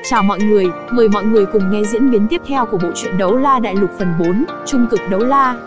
Chào mọi người, mời mọi người cùng nghe diễn biến tiếp theo của bộ truyện Đấu La Đại Lục phần 4, Trung cực đấu la.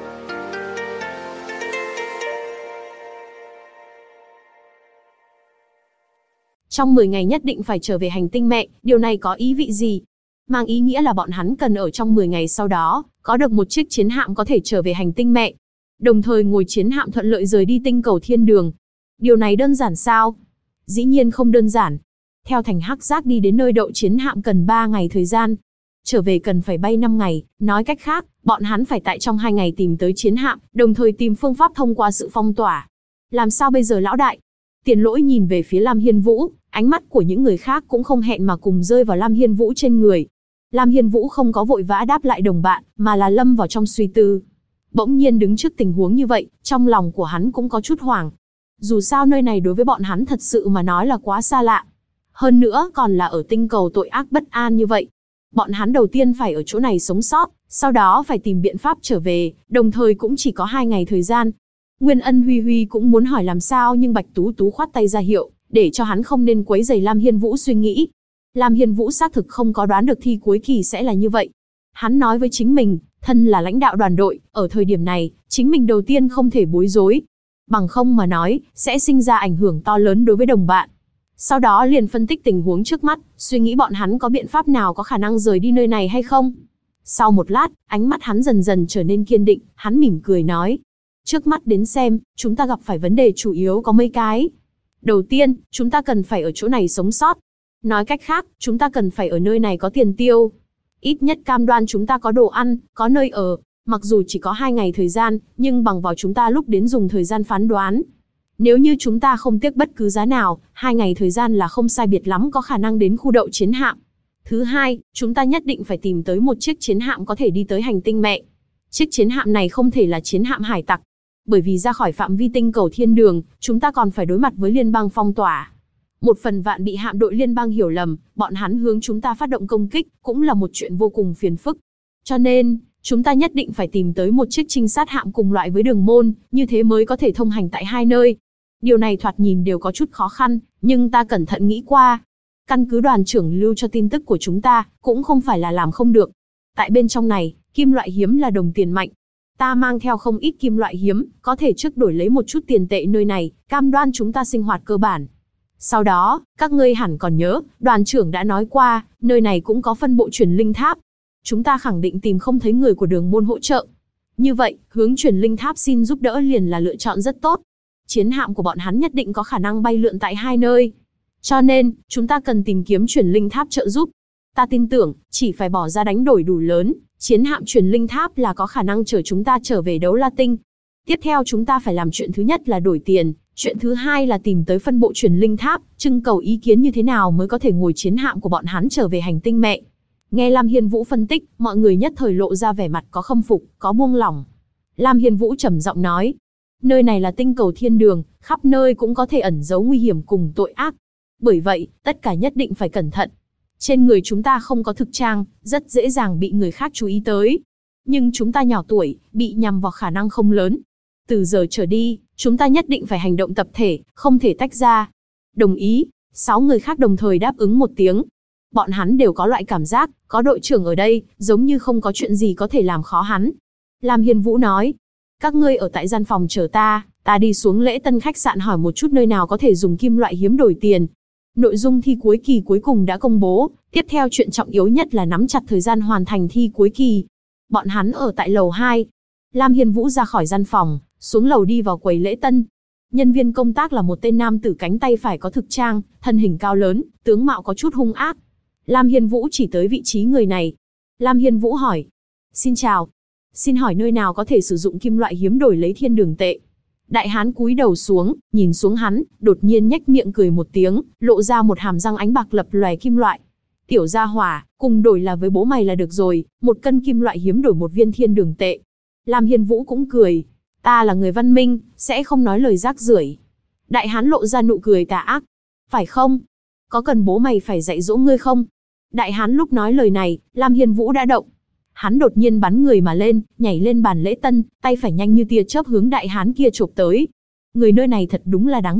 Trong 10 ngày nhất định phải trở về hành tinh mẹ, điều này có ý vị gì? Mang ý nghĩa là bọn hắn cần ở trong 10 ngày sau đó, có được một chiếc chiến hạm có thể trở về hành tinh mẹ. Đồng thời ngồi chiến hạm thuận lợi rời đi tinh cầu thiên đường. Điều này đơn giản sao? Dĩ nhiên không đơn giản. Theo thành Hắc Giác đi đến nơi đậu chiến hạm cần 3 ngày thời gian. Trở về cần phải bay 5 ngày, nói cách khác, bọn hắn phải tại trong 2 ngày tìm tới chiến hạm, đồng thời tìm phương pháp thông qua sự phong tỏa. Làm sao bây giờ lão đại? Tiền Lỗi nhìn về phía Lam Hiên Vũ, ánh mắt của những người khác cũng không hẹn mà cùng rơi vào Lam Hiên Vũ trên người. Lam Hiên Vũ không có vội vã đáp lại đồng bạn, mà là lâm vào trong suy tư. Bỗng nhiên đứng trước tình huống như vậy, trong lòng của hắn cũng có chút hoảng. Dù sao nơi này đối với bọn hắn thật sự mà nói là quá xa lạ. Hơn nữa còn là ở tinh cầu tội ác bất an như vậy. Bọn hắn đầu tiên phải ở chỗ này sống sót, sau đó phải tìm biện pháp trở về, đồng thời cũng chỉ có 2 ngày thời gian. Nguyên Ân Huy Huy cũng muốn hỏi làm sao nhưng Bạch Tú Tú khoát tay ra hiệu, để cho hắn không nên quấy rầy Lam Hiên Vũ suy nghĩ. Lam Hiên Vũ xác thực không có đoán được thi cuối kỳ sẽ là như vậy. Hắn nói với chính mình, thân là lãnh đạo đoàn đội, ở thời điểm này, chính mình đầu tiên không thể bối rối. Bằng không mà nói, sẽ sinh ra ảnh hưởng to lớn đối với đồng bạn. Sau đó liền phân tích tình huống trước mắt, suy nghĩ bọn hắn có biện pháp nào có khả năng rời đi nơi này hay không. Sau một lát, ánh mắt hắn dần dần trở nên kiên định, hắn mỉm cười nói. Trước mắt đến xem, chúng ta gặp phải vấn đề chủ yếu có mấy cái. Đầu tiên, chúng ta cần phải ở chỗ này sống sót. Nói cách khác, chúng ta cần phải ở nơi này có tiền tiêu. Ít nhất cam đoan chúng ta có đồ ăn, có nơi ở. Mặc dù chỉ có 2 ngày thời gian, nhưng bằng vào chúng ta lúc đến dùng thời gian phán đoán. Nếu như chúng ta không tiếc bất cứ giá nào, 2 ngày thời gian là không sai biệt lắm có khả năng đến khu đậu chiến hạm. Thứ hai, chúng ta nhất định phải tìm tới một chiếc chiến hạm có thể đi tới hành tinh mẹ. Chiếc chiến hạm này không thể là chiến hạm hải tặc. Bởi vì ra khỏi phạm vi tinh cầu thiên đường, chúng ta còn phải đối mặt với liên bang phong tỏa. Một phần vạn bị hạm đội liên bang hiểu lầm, bọn hắn hướng chúng ta phát động công kích, cũng là một chuyện vô cùng phiền phức. Cho nên, chúng ta nhất định phải tìm tới một chiếc trinh sát hạm cùng loại với đường môn, như thế mới có thể thông hành tại hai nơi. Điều này thoạt nhìn đều có chút khó khăn, nhưng ta cẩn thận nghĩ qua. Căn cứ đoàn trưởng lưu cho tin tức của chúng ta, cũng không phải là làm không được. Tại bên trong này, kim loại hiếm là đồng tiền mạnh. Ta mang theo không ít kim loại hiếm, có thể trước đổi lấy một chút tiền tệ nơi này, cam đoan chúng ta sinh hoạt cơ bản. Sau đó, các ngươi hẳn còn nhớ, đoàn trưởng đã nói qua, nơi này cũng có phân bộ truyền linh tháp. Chúng ta khẳng định tìm không thấy người của đường môn hỗ trợ. Như vậy, hướng truyền linh tháp xin giúp đỡ liền là lựa chọn rất tốt. Chiến hạm của bọn hắn nhất định có khả năng bay lượn tại hai nơi. Cho nên, chúng ta cần tìm kiếm truyền linh tháp trợ giúp. Ta tin tưởng, chỉ phải bỏ ra đánh đổi đủ lớn, chiến hạm truyền linh tháp là có khả năng chở chúng ta trở về Đấu La Tinh. Tiếp theo chúng ta phải làm chuyện thứ nhất là đổi tiền, chuyện thứ hai là tìm tới phân bộ truyền linh tháp, trưng cầu ý kiến như thế nào mới có thể ngồi chiến hạm của bọn hắn trở về hành tinh mẹ. Nghe Lam Hiên Vũ phân tích, mọi người nhất thời lộ ra vẻ mặt có khâm phục, có buông lỏng. Lam Hiên Vũ trầm giọng nói, nơi này là tinh cầu thiên đường, khắp nơi cũng có thể ẩn giấu nguy hiểm cùng tội ác. Bởi vậy, tất cả nhất định phải cẩn thận. Trên người chúng ta không có thực trang, rất dễ dàng bị người khác chú ý tới. Nhưng chúng ta nhỏ tuổi, bị nhằm vào khả năng không lớn. Từ giờ trở đi, chúng ta nhất định phải hành động tập thể, không thể tách ra. Đồng ý, 6 người khác đồng thời đáp ứng một tiếng. Bọn hắn đều có loại cảm giác, có đội trưởng ở đây, giống như không có chuyện gì có thể làm khó hắn. Lam Hiên Vũ nói, các ngươi ở tại gian phòng chờ ta đi xuống Lễ Tân khách sạn hỏi một chút nơi nào có thể dùng kim loại hiếm đổi tiền. Nội dung thi cuối kỳ cuối cùng đã công bố, tiếp theo chuyện trọng yếu nhất là nắm chặt thời gian hoàn thành thi cuối kỳ. Bọn hắn ở tại lầu 2. Lam Hiên Vũ ra khỏi gian phòng, xuống lầu đi vào quầy lễ tân. Nhân viên công tác là một tên nam tử cánh tay phải có thực trang, thân hình cao lớn, tướng mạo có chút hung ác. Lam Hiên Vũ chỉ tới vị trí người này. Lam Hiên Vũ hỏi, xin chào, xin hỏi nơi nào có thể sử dụng kim loại hiếm đổi lấy thiên đường tệ. Đại hán cúi đầu xuống, nhìn xuống hắn, đột nhiên nhếch miệng cười một tiếng, lộ ra một hàm răng ánh bạc lập lòe kim loại. Tiểu gia hỏa, cùng đổi là với bố mày là được rồi, 1 cân kim loại hiếm đổi 1 viên thiên đường tệ. Lam Hiên Vũ cũng cười, ta là người văn minh, sẽ không nói lời rác rưởi. Đại hán lộ ra nụ cười tà ác, phải không? Có cần bố mày phải dạy dỗ ngươi không? Đại hán lúc nói lời này, Lam Hiên Vũ đã động. Hắn đột nhiên bắn người mà lên, nhảy lên bàn lễ tân, tay phải nhanh như tia chớp hướng đại hán kia chộp tới. Người nơi này thật đúng là đáng sợ,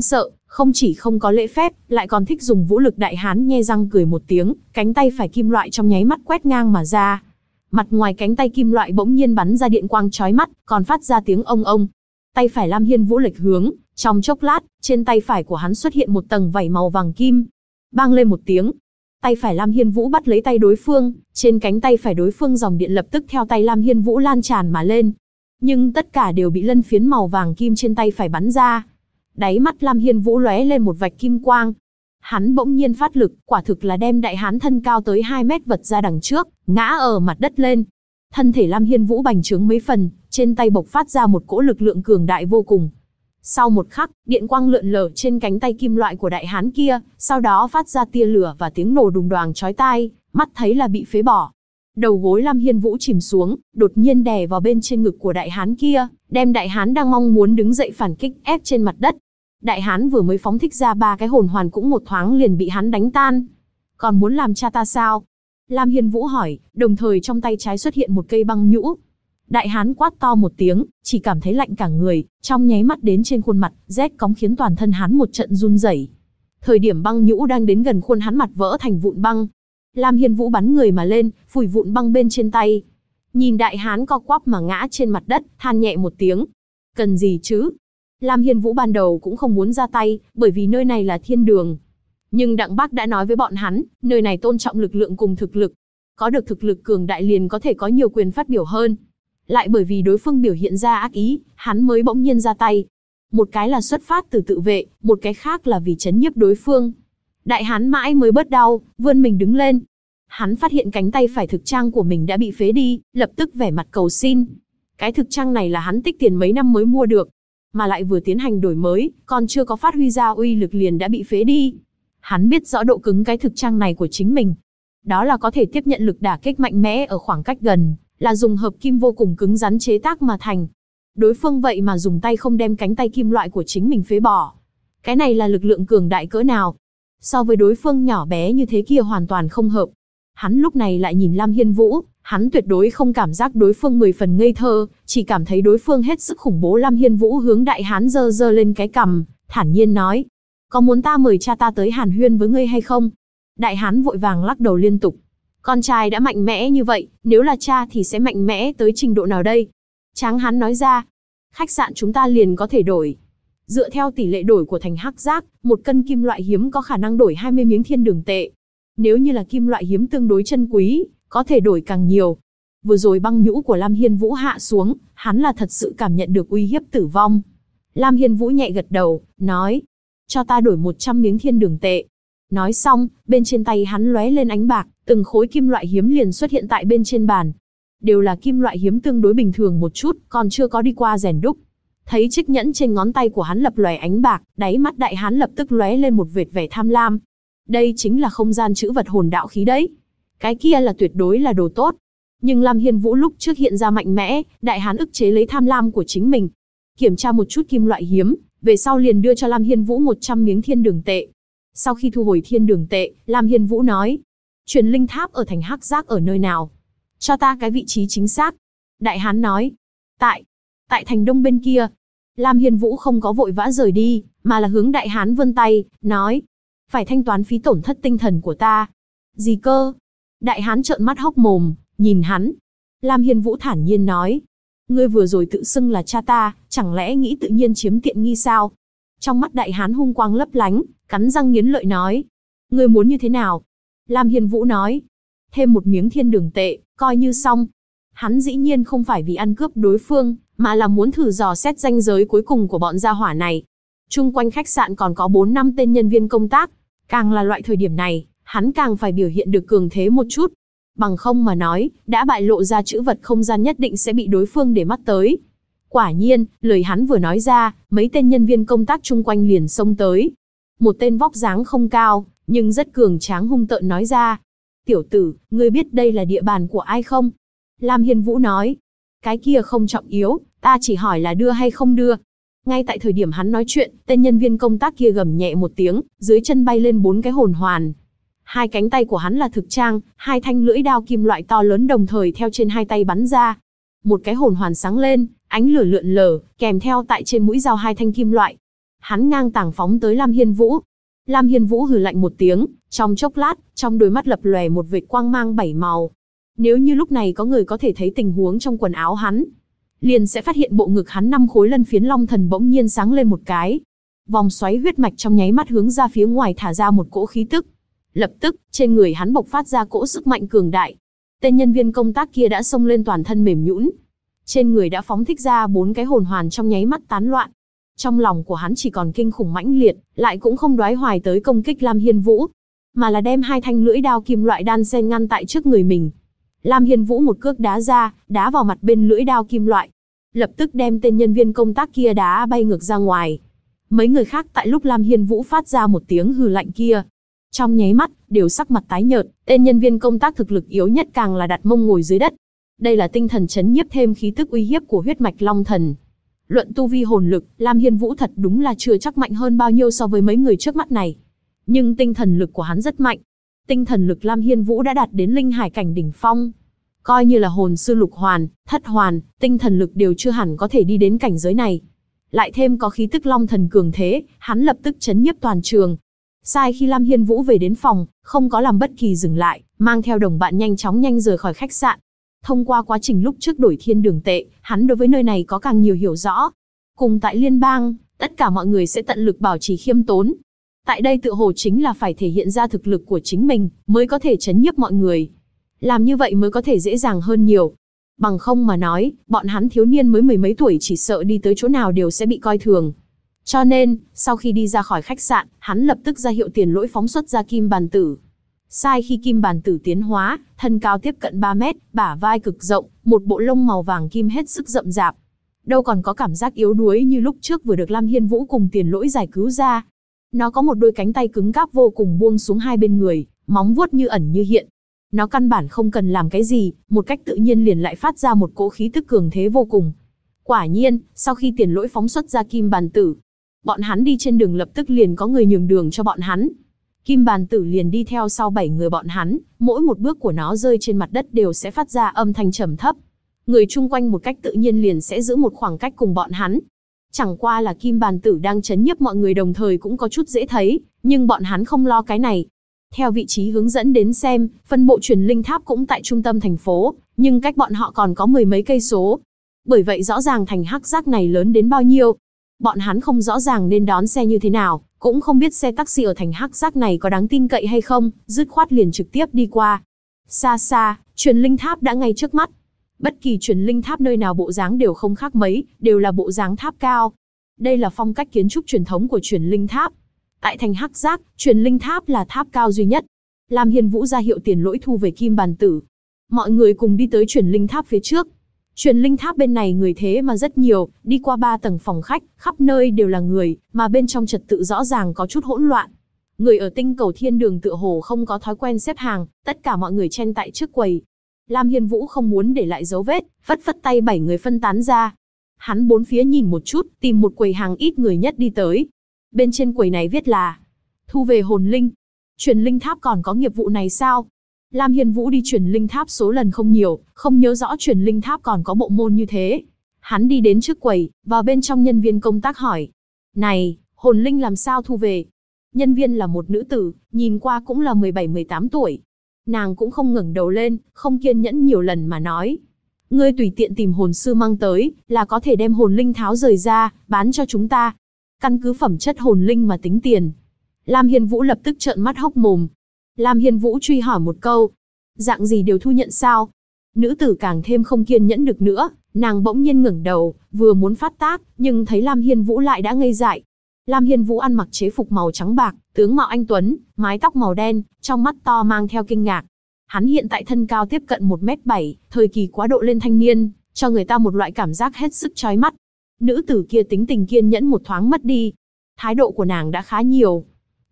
Không chỉ không có lễ phép, lại còn thích dùng vũ lực. Đại hán nhe răng cười một tiếng, cánh tay phải kim loại trong nháy mắt quét ngang mà ra. Mặt ngoài cánh tay kim loại bỗng nhiên bắn ra điện quang chói mắt, còn phát ra tiếng ông ông. Tay phải Lam Hiên Vũ lệch hướng, trong chốc lát, trên tay phải của hắn xuất hiện một tầng vảy màu vàng kim. Bang lên một tiếng, tay phải Lam Hiên Vũ bắt lấy tay đối phương, trên cánh tay phải đối phương dòng điện lập tức theo tay Lam Hiên Vũ lan tràn mà lên. Nhưng tất cả đều bị lân phiến màu vàng kim trên tay phải bắn ra. Đáy mắt Lam Hiên Vũ lóe lên một vạch kim quang. Hắn bỗng nhiên phát lực, quả thực là đem đại hán thân cao tới 2 mét vật ra đằng trước, ngã ở mặt đất lên. Thân thể Lam Hiên Vũ bành trướng mấy phần, trên tay bộc phát ra một cỗ lực lượng cường đại vô cùng. Sau một khắc, điện quang lượn lờ trên cánh tay kim loại của đại hán kia, sau đó phát ra tia lửa và tiếng nổ đùng đoàng chói tai, mắt thấy là bị phế bỏ. Đầu gối Lam Hiên Vũ chìm xuống, đột nhiên đè vào bên trên ngực của đại hán kia, đem đại hán đang mong muốn đứng dậy phản kích ép trên mặt đất. Đại hán vừa mới phóng thích ra 3 cái hồn hoàn cũng một thoáng liền bị hắn đánh tan. Còn muốn làm cha ta sao? Lam Hiên Vũ hỏi, đồng thời trong tay trái xuất hiện một cây băng nhũ. Đại hán quát to một tiếng, chỉ cảm thấy lạnh cả người, trong nháy mắt đến trên khuôn mặt, rét cóng khiến toàn thân hắn một trận run rẩy. Thời điểm băng nhũ đang đến gần khuôn hắn, mặt vỡ thành vụn băng. Lam Hiên Vũ bắn người mà lên, phủi vụn băng bên trên tay. Nhìn đại hán co quắp mà ngã trên mặt đất, than nhẹ một tiếng. Cần gì chứ? Lam Hiên Vũ ban đầu cũng không muốn ra tay, bởi vì nơi này là thiên đường. Nhưng Đặng Bác đã nói với bọn hắn, nơi này tôn trọng lực lượng cùng thực lực. Có được thực lực cường đại liền có thể có nhiều quyền phát biểu hơn. Lại bởi vì đối phương biểu hiện ra ác ý, hắn mới bỗng nhiên ra tay. Một cái là xuất phát từ tự vệ, một cái khác là vì trấn nhiếp đối phương. Đại hán mãi mới bớt đau, vươn mình đứng lên. Hắn phát hiện cánh tay phải thực trang của mình đã bị phế đi, lập tức vẻ mặt cầu xin. Cái thực trang này là hắn tích tiền mấy năm mới mua được, mà lại vừa tiến hành đổi mới, còn chưa có phát huy ra uy lực liền đã bị phế đi. Hắn biết rõ độ cứng cái thực trang này của chính mình. Đó là có thể tiếp nhận lực đả kích mạnh mẽ ở khoảng cách gần, là dùng hợp kim vô cùng cứng rắn chế tác mà thành. Đối phương vậy mà dùng tay không đem cánh tay kim loại của chính mình phế bỏ. Cái này là lực lượng cường đại cỡ nào? So với đối phương nhỏ bé như thế kia hoàn toàn không hợp. Hắn lúc này lại nhìn Lam Hiên Vũ, hắn tuyệt đối không cảm giác đối phương 10 phần ngây thơ, chỉ cảm thấy đối phương hết sức khủng bố. Lam Hiên Vũ hướng đại hán giơ giơ lên cái cằm, thản nhiên nói: có muốn ta mời cha ta tới hàn huyên với ngươi hay không? Đại hán vội vàng lắc đầu liên tục. Con trai đã mạnh mẽ như vậy, nếu là cha thì sẽ mạnh mẽ tới trình độ nào đây? Tráng hán nói ra: khách sạn chúng ta liền có thể đổi. Dựa theo tỷ lệ đổi của thành hắc giác, 1 cân kim loại hiếm có khả năng đổi 20 miếng thiên đường tệ. Nếu như là kim loại hiếm tương đối chân quý, có thể đổi càng nhiều. Vừa rồi băng nhũ của Lam Hiên Vũ hạ xuống, hắn là thật sự cảm nhận được uy hiếp tử vong. Lam Hiên Vũ nhẹ gật đầu, nói: cho ta đổi 100 miếng thiên đường tệ. Nói xong, bên trên tay hắn lóe lên ánh bạc, từng khối kim loại hiếm liền xuất hiện tại bên trên bàn. Đều là kim loại hiếm tương đối bình thường một chút, còn chưa có đi qua rèn đúc. Thấy chiếc nhẫn trên ngón tay của hắn lập lòe ánh bạc, đáy mắt đại hán lập tức lóe lên một vệt vẻ tham lam. Đây chính là không gian trữ vật hồn đạo khí đấy. Cái kia là tuyệt đối là đồ tốt. Nhưng Lam Hiên Vũ lúc trước hiện ra mạnh mẽ, đại hán ức chế lấy tham lam của chính mình. Kiểm tra một chút kim loại hiếm, về sau liền đưa cho Lam Hiên Vũ 100 miếng thiên đường tệ. Sau khi thu hồi thiên đường tệ, Lam Hiên Vũ nói: truyền linh tháp ở thành hắc giác ở nơi nào? Cho ta cái vị trí chính xác. Đại hán nói: tại thành đông bên kia. Lam Hiên Vũ không có vội vã rời đi, mà là hướng đại hán vươn tay, nói: phải thanh toán phí tổn thất tinh thần của ta. Gì cơ? Đại hán trợn mắt hốc mồm, nhìn hắn. Lam Hiên Vũ thản nhiên nói: ngươi vừa rồi tự xưng là cha ta, chẳng lẽ nghĩ tự nhiên chiếm tiện nghi sao? Trong mắt đại hán hung quang lấp lánh, cắn răng nghiến lợi nói: ngươi muốn như thế nào? Lam Hiên Vũ nói: thêm 1 miếng thiên đường tệ, coi như xong. Hắn dĩ nhiên không phải vì ăn cướp đối phương, mà là muốn thử dò xét ranh giới cuối cùng của bọn gia hỏa này. Chung quanh khách sạn còn có 4-5 tên nhân viên công tác. Càng là loại thời điểm này, hắn càng phải biểu hiện được cường thế một chút. Bằng không mà nói, đã bại lộ ra trữ vật không gian nhất định sẽ bị đối phương để mắt tới. Quả nhiên, lời hắn vừa nói ra, mấy tên nhân viên công tác chung quanh liền xông tới. Một tên vóc dáng không cao, nhưng rất cường tráng hung tợn nói ra: tiểu tử, ngươi biết đây là địa bàn của ai không? Lam Hiên Vũ nói: cái kia không trọng yếu, ta chỉ hỏi là đưa hay không đưa. Ngay tại thời điểm hắn nói chuyện, tên nhân viên công tác kia gầm nhẹ một tiếng, dưới chân bay lên 4 cái hồn hoàn. 2 cánh tay của hắn là thực trang, 2 thanh lưỡi đao kim loại to lớn đồng thời theo trên 2 tay bắn ra. Một cái hồn hoàn sáng lên, ánh lửa lượn lờ, kèm theo tại trên mũi dao 2 thanh kim loại. hắn ngang tàng phóng tới Lam Hiên Vũ. Lam Hiên Vũ hừ lạnh một tiếng, trong chốc lát, trong đôi mắt lập lòe một vệt quang mang 7 màu. Nếu như lúc này có người có thể thấy tình huống trong quần áo hắn, liền sẽ phát hiện bộ ngực hắn 5 khối lân phiến long thần bỗng nhiên sáng lên một cái. Vòng xoáy huyết mạch trong nháy mắt hướng ra phía ngoài thả ra một cỗ khí tức. Lập tức, trên người hắn bộc phát ra cỗ sức mạnh cường đại. Tên nhân viên công tác kia đã xông lên toàn thân mềm nhũn. Trên người đã phóng thích ra 4 cái hồn hoàn trong nháy mắt tán loạn. Trong lòng của hắn chỉ còn kinh khủng mãnh liệt, lại cũng không đoái hoài tới công kích Lam Hiên Vũ, mà là đem 2 thanh lưỡi đao kim loại đan xen ngăn tại trước người mình. Lam Hiên Vũ một cước đá ra, đá vào mặt bên lưỡi đao kim loại, lập tức đem tên nhân viên công tác kia đá bay ngược ra ngoài. Mấy người khác tại lúc Lam Hiên Vũ phát ra một tiếng hừ lạnh kia, trong nháy mắt đều sắc mặt tái nhợt, tên nhân viên công tác thực lực yếu nhất càng là đặt mông ngồi dưới đất. Đây là tinh thần chấn nhiếp thêm khí tức uy hiếp của huyết mạch long thần. Luận tu vi hồn lực, Lam Hiên Vũ thật đúng là chưa chắc mạnh hơn bao nhiêu so với mấy người trước mắt này. Nhưng tinh thần lực của hắn rất mạnh. Tinh thần lực Lam Hiên Vũ đã đạt đến linh hải cảnh đỉnh phong. Coi như là hồn sư lục hoàn, thất hoàn, tinh thần lực đều chưa hẳn có thể đi đến cảnh giới này. Lại thêm có khí tức long thần cường thế, hắn lập tức chấn nhiếp toàn trường. Sai khi Lam Hiên Vũ về đến phòng, không có làm bất kỳ dừng lại, mang theo đồng bạn nhanh rời khỏi khách sạn. Thông qua quá trình lúc trước đổi thiên đường tệ, hắn đối với nơi này có càng nhiều hiểu rõ. Cùng tại liên bang, tất cả mọi người sẽ tận lực bảo trì khiêm tốn. Tại đây tự hồ chính là phải thể hiện ra thực lực của chính mình, mới có thể chấn nhiếp mọi người. Làm như vậy mới có thể dễ dàng hơn nhiều. Bằng không mà nói, bọn hắn thiếu niên mới 10 mấy tuổi chỉ sợ đi tới chỗ nào đều sẽ bị coi thường. Cho nên, sau khi đi ra khỏi khách sạn, hắn lập tức ra hiệu tiền lỗi phóng xuất ra kim bàn tử. Sai khi kim bàn tử tiến hóa, thân cao tiếp cận 3 mét, bả vai cực rộng, một bộ lông màu vàng kim hết sức rậm rạp. Đâu còn có cảm giác yếu đuối như lúc trước vừa được Lam Hiên Vũ cùng tiền lỗi giải cứu ra. Nó có một đôi cánh tay cứng cáp vô cùng buông xuống hai bên người, móng vuốt như ẩn như hiện. Nó căn bản không cần làm cái gì, một cách tự nhiên liền lại phát ra một cỗ khí tức cường thế vô cùng. Quả nhiên, sau khi tiền lỗi phóng xuất ra kim bàn tử, bọn hắn đi trên đường lập tức liền có người nhường đường cho bọn hắn. Kim bàn tử liền đi theo sau 7 người bọn hắn, mỗi một bước của nó rơi trên mặt đất đều sẽ phát ra âm thanh trầm thấp. Người chung quanh một cách tự nhiên liền sẽ giữ một khoảng cách cùng bọn hắn. Chẳng qua là kim bàn tử đang chấn nhiếp mọi người đồng thời cũng có chút dễ thấy, nhưng bọn hắn không lo cái này. Theo vị trí hướng dẫn đến xem, phân bộ truyền linh tháp cũng tại trung tâm thành phố, nhưng cách bọn họ còn có 10 mấy cây số. Bởi vậy rõ ràng thành hắc giác này lớn đến bao nhiêu. Bọn hắn không rõ ràng nên đón xe như thế nào, cũng không biết xe taxi ở thành hắc giác này có đáng tin cậy hay không, dứt khoát liền trực tiếp đi qua. Xa xa, truyền linh tháp đã ngay trước mắt. Bất kỳ truyền linh tháp nơi nào bộ dáng đều không khác mấy, đều là bộ dáng tháp cao. Đây là phong cách kiến trúc truyền thống của truyền linh tháp. Tại thành hắc giác, truyền linh tháp là tháp cao duy nhất. Lam Hiên Vũ ra hiệu tiền lỗi thu về kim bàn tử. Mọi người cùng đi tới truyền linh tháp phía trước. Truyền linh tháp bên này người thế mà rất nhiều, đi qua 3 tầng phòng khách, khắp nơi đều là người, mà bên trong trật tự rõ ràng có chút hỗn loạn. Người ở tinh cầu thiên đường tựa hồ không có thói quen xếp hàng, tất cả mọi người chen tại trước quầy. Lam Hiên Vũ không muốn để lại dấu vết, phất phất tay 7 người phân tán ra. Hắn bốn phía nhìn một chút, tìm một quầy hàng ít người nhất đi tới. Bên trên quầy này viết là thu về hồn linh. Truyền linh tháp còn có nghiệp vụ này sao? Lam Hiên Vũ đi truyền linh tháp số lần không nhiều, không nhớ rõ truyền linh tháp còn có bộ môn như thế. Hắn đi đến trước quầy, vào bên trong nhân viên công tác hỏi. Này, hồn linh làm sao thu về? Nhân viên là một nữ tử, nhìn qua cũng là 17-18 tuổi. Nàng cũng không ngẩng đầu lên, không kiên nhẫn nhiều lần mà nói. Ngươi tùy tiện tìm hồn sư mang tới, là có thể đem hồn linh tháo rời ra, bán cho chúng ta. Căn cứ phẩm chất hồn linh mà tính tiền. Lam Hiên Vũ lập tức trợn mắt hốc mồm. Lam Hiên Vũ truy hỏi một câu. Dạng gì đều thu nhận sao? Nữ tử càng thêm không kiên nhẫn được nữa, nàng bỗng nhiên ngẩng đầu, vừa muốn phát tác, nhưng thấy Lam Hiên Vũ lại đã ngây dại. Lam Hiên Vũ ăn mặc chế phục màu trắng bạc, tướng mạo anh tuấn, mái tóc màu đen, trong mắt to mang theo kinh ngạc. Hắn hiện tại thân cao tiếp cận 1m7, thời kỳ quá độ lên thanh niên, cho người ta một loại cảm giác hết sức chói mắt. Nữ tử kia tính tình kiên nhẫn một thoáng mất đi. Thái độ của nàng đã khá nhiều.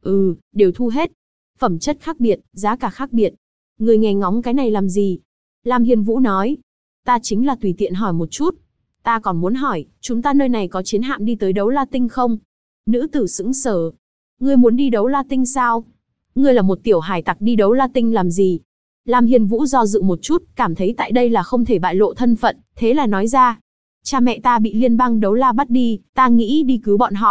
Đều thu hết. Phẩm chất khác biệt, giá cả khác biệt. Người nghe ngóng cái này làm gì? Lam Hiên Vũ nói. Ta chính là tùy tiện hỏi một chút. Ta còn muốn hỏi, chúng ta nơi này có chiến hạm đi tới Đấu La Tinh không? Nữ tử sững sờ. Ngươi muốn đi Đấu La Tinh sao? Ngươi là một tiểu hải tặc đi Đấu La Tinh làm gì? Lam Hiên Vũ do dự một chút, cảm thấy tại đây là không thể bại lộ thân phận, thế là nói ra. Cha mẹ ta bị liên bang Đấu La bắt đi, ta nghĩ đi cứu bọn họ.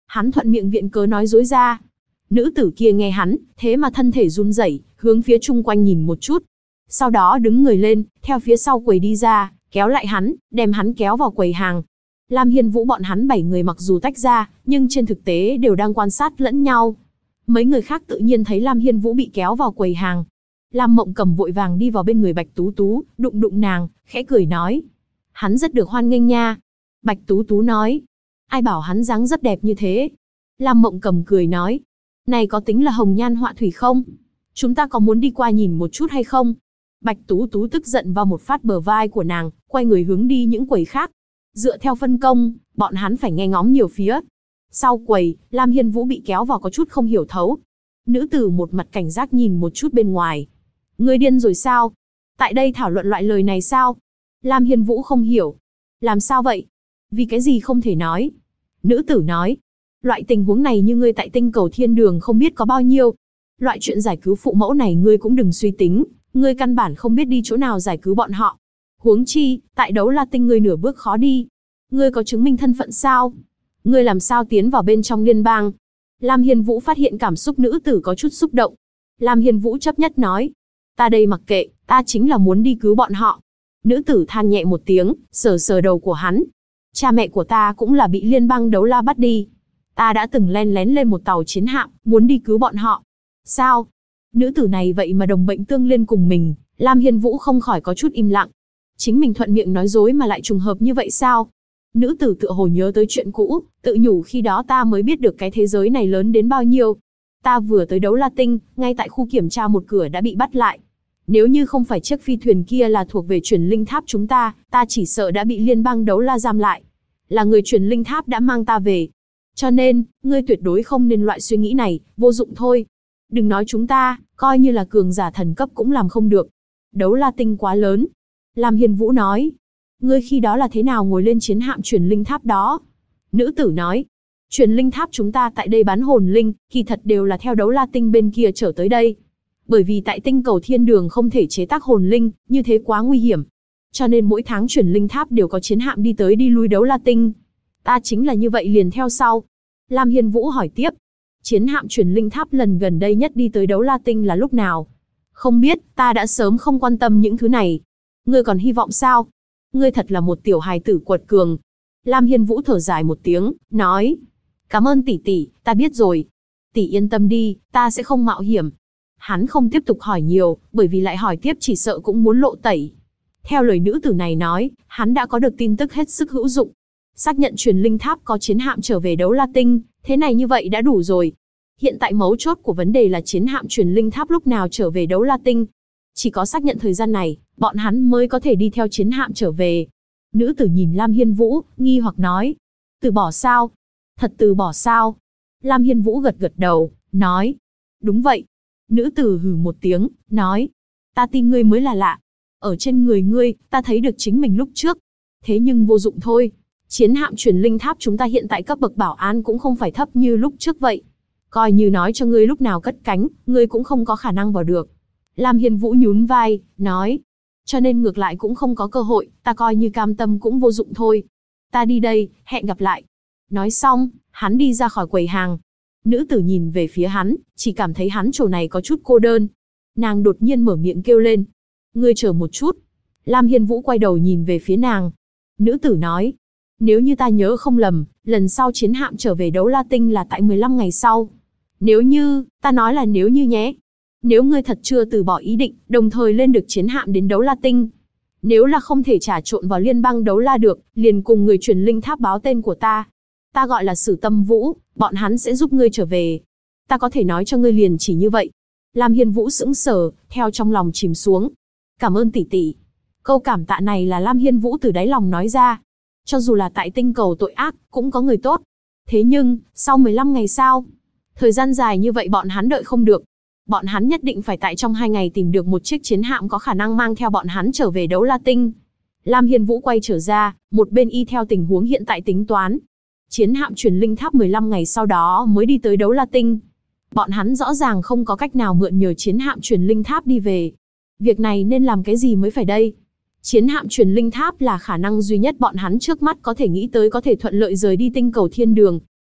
Hắn thuận miệng viện cớ nói dối ra. Nữ tử kia nghe hắn, thế mà thân thể run rẩy, hướng phía chung quanh nhìn một chút. Sau đó đứng người lên, theo phía sau quầy đi ra, kéo lại hắn, đem hắn kéo vào quầy hàng. Lam Hiên Vũ bọn hắn 7 người mặc dù tách ra, nhưng trên thực tế đều đang quan sát lẫn nhau. Mấy người khác tự nhiên thấy Lam Hiên Vũ bị kéo vào quầy hàng. Lam Mộng Cầm vội vàng đi vào bên người Bạch Tú Tú, đụng đụng nàng, khẽ cười nói. Hắn rất được hoan nghênh nha. Bạch Tú Tú nói. Ai bảo hắn dáng rất đẹp như thế? Lam Mộng Cầm cười nói. Này có tính là hồng nhan họa thủy không? Chúng ta có muốn đi qua nhìn một chút hay không? Bạch Tú Tú tức giận vào một phát bờ vai của nàng, quay người hướng đi những quầy khác. Dựa theo phân công, bọn hắn phải nghe ngóng nhiều phía. Sau quầy, Lam Hiên Vũ bị kéo vào có chút không hiểu thấu. Nữ tử một mặt cảnh giác nhìn một chút bên ngoài. Ngươi điên rồi sao? Tại đây thảo luận loại lời này sao? Lam Hiên Vũ không hiểu. Làm sao vậy? Vì cái gì không thể nói? Nữ tử nói. Loại tình huống này như ngươi tại tinh cầu thiên đường không biết có bao nhiêu. Loại chuyện giải cứu phụ mẫu này ngươi cũng đừng suy tính. Ngươi căn bản không biết đi chỗ nào giải cứu bọn họ. Huống chi, tại Đấu La Tinh ngươi nửa bước khó đi. Ngươi có chứng minh thân phận sao? Ngươi làm sao tiến vào bên trong liên bang? Lam Hiên Vũ phát hiện cảm xúc nữ tử có chút xúc động. Lam Hiên Vũ chấp nhất nói. Ta đây mặc kệ, ta chính là muốn đi cứu bọn họ. Nữ tử than nhẹ một tiếng, sờ sờ đầu của hắn. Cha mẹ của ta cũng là bị liên bang Đấu La bắt đi. Ta đã từng len lén lên một tàu chiến hạm, muốn đi cứu bọn họ. Sao? Nữ tử này vậy mà đồng bệnh tương liên cùng mình, Lam Hiên Vũ không khỏi có chút im lặng. Chính mình thuận miệng nói dối mà lại trùng hợp như vậy sao? Nữ tử tựa hồ nhớ tới chuyện cũ, tự nhủ khi đó ta mới biết được cái thế giới này lớn đến bao nhiêu. Ta vừa tới Đấu La Tinh, ngay tại khu kiểm tra một cửa đã bị bắt lại. Nếu như không phải chiếc phi thuyền kia là thuộc về truyền linh tháp chúng ta chỉ sợ đã bị liên bang Đấu La giam lại. Là người truyền linh tháp đã mang ta về. Cho nên, ngươi tuyệt đối không nên loại suy nghĩ này, vô dụng thôi. Đừng nói chúng ta, coi như là cường giả thần cấp cũng làm không được. Đấu La Tinh quá lớn. Lam Hiên Vũ nói. Ngươi khi đó là thế nào ngồi lên chiến hạm truyền linh tháp đó? Nữ tử nói. Truyền linh tháp chúng ta tại đây bán hồn linh, kỳ thật đều là theo Đấu La Tinh bên kia trở tới đây. Bởi vì tại tinh cầu thiên đường không thể chế tác hồn linh, như thế quá nguy hiểm. Cho nên mỗi tháng truyền linh tháp đều có chiến hạm đi tới đi lui Đấu La Tinh. Ta chính là như vậy liền theo sau. Lam Hiên Vũ hỏi tiếp. Chiến hạm truyền linh tháp lần gần đây nhất đi tới Đấu La Tinh là lúc nào? Không biết, ta đã sớm không quan tâm những thứ này. Ngươi còn hy vọng sao? Ngươi thật là một tiểu hài tử quật cường. Lam Hiên Vũ thở dài một tiếng, nói. Cảm ơn tỷ tỷ, ta biết rồi. Tỷ yên tâm đi, ta sẽ không mạo hiểm. Hắn không tiếp tục hỏi nhiều, bởi vì lại hỏi tiếp chỉ sợ cũng muốn lộ tẩy. Theo lời nữ tử này nói, hắn đã có được tin tức hết sức hữu dụng. Xác nhận truyền linh tháp có chiến hạm trở về Đấu La Tinh, thế này như vậy đã đủ rồi. Hiện tại mấu chốt của vấn đề là chiến hạm truyền linh tháp lúc nào trở về Đấu La Tinh. Chỉ có xác nhận thời gian này, bọn hắn mới có thể đi theo chiến hạm trở về. Nữ tử nhìn Lam Hiên Vũ, nghi hoặc nói. Từ bỏ sao? Thật từ bỏ sao? Lam Hiên Vũ gật gật đầu, nói. Đúng vậy. Nữ tử hừ một tiếng, nói. Ta tin ngươi mới là lạ. Ở trên người ngươi, ta thấy được chính mình lúc trước. Thế nhưng vô dụng thôi. Chiến hạm truyền linh tháp chúng ta hiện tại cấp bậc bảo an cũng không phải thấp như lúc trước vậy. Coi như nói cho ngươi lúc nào cất cánh, ngươi cũng không có khả năng vào được. Lam Hiên Vũ nhún vai, nói. Cho nên ngược lại cũng không có cơ hội, ta coi như cam tâm cũng vô dụng thôi. Ta đi đây, hẹn gặp lại. Nói xong, hắn đi ra khỏi quầy hàng. Nữ tử nhìn về phía hắn, chỉ cảm thấy hắn chỗ này có chút cô đơn. Nàng đột nhiên mở miệng kêu lên. Ngươi chờ một chút. Lam Hiên Vũ quay đầu nhìn về phía nàng. Nữ tử nói. Nếu như ta nhớ không lầm, lần sau chiến hạm trở về Đấu La Tinh là tại 15 ngày sau. Nếu như, ta nói là nếu như nhé. Nếu ngươi thật chưa từ bỏ ý định, đồng thời lên được chiến hạm đến Đấu La Tinh. Nếu là không thể trà trộn vào liên bang Đấu La được, liền cùng người truyền linh tháp báo tên của ta. Ta gọi là Sử Tâm Vũ, bọn hắn sẽ giúp ngươi trở về. Ta có thể nói cho ngươi liền chỉ như vậy. Lam Hiên Vũ sững sờ, theo trong lòng chìm xuống. Cảm ơn tỷ tỷ. Câu cảm tạ này là Lam Hiên Vũ từ đáy lòng nói ra. Cho dù là tại tinh cầu tội ác, cũng có người tốt. Thế nhưng, sau 15 ngày sao? Thời gian dài như vậy bọn hắn đợi không được. Bọn hắn nhất định phải tại trong 2 ngày tìm được một chiếc chiến hạm có khả năng mang theo bọn hắn trở về Đấu La Tinh. Lam Hiên Vũ quay trở ra, một bên y theo tình huống hiện tại tính toán. Chiến hạm truyền linh tháp 15 ngày sau đó mới đi tới Đấu La Tinh. Bọn hắn rõ ràng không có cách nào mượn nhờ chiến hạm truyền linh tháp đi về. Việc này nên làm cái gì mới phải đây? Chiến hạm truyền linh tháp là khả năng duy nhất bọn hắn trước mắt có thể nghĩ tới có thể thuận lợi rời đi tinh cầu thiên đường.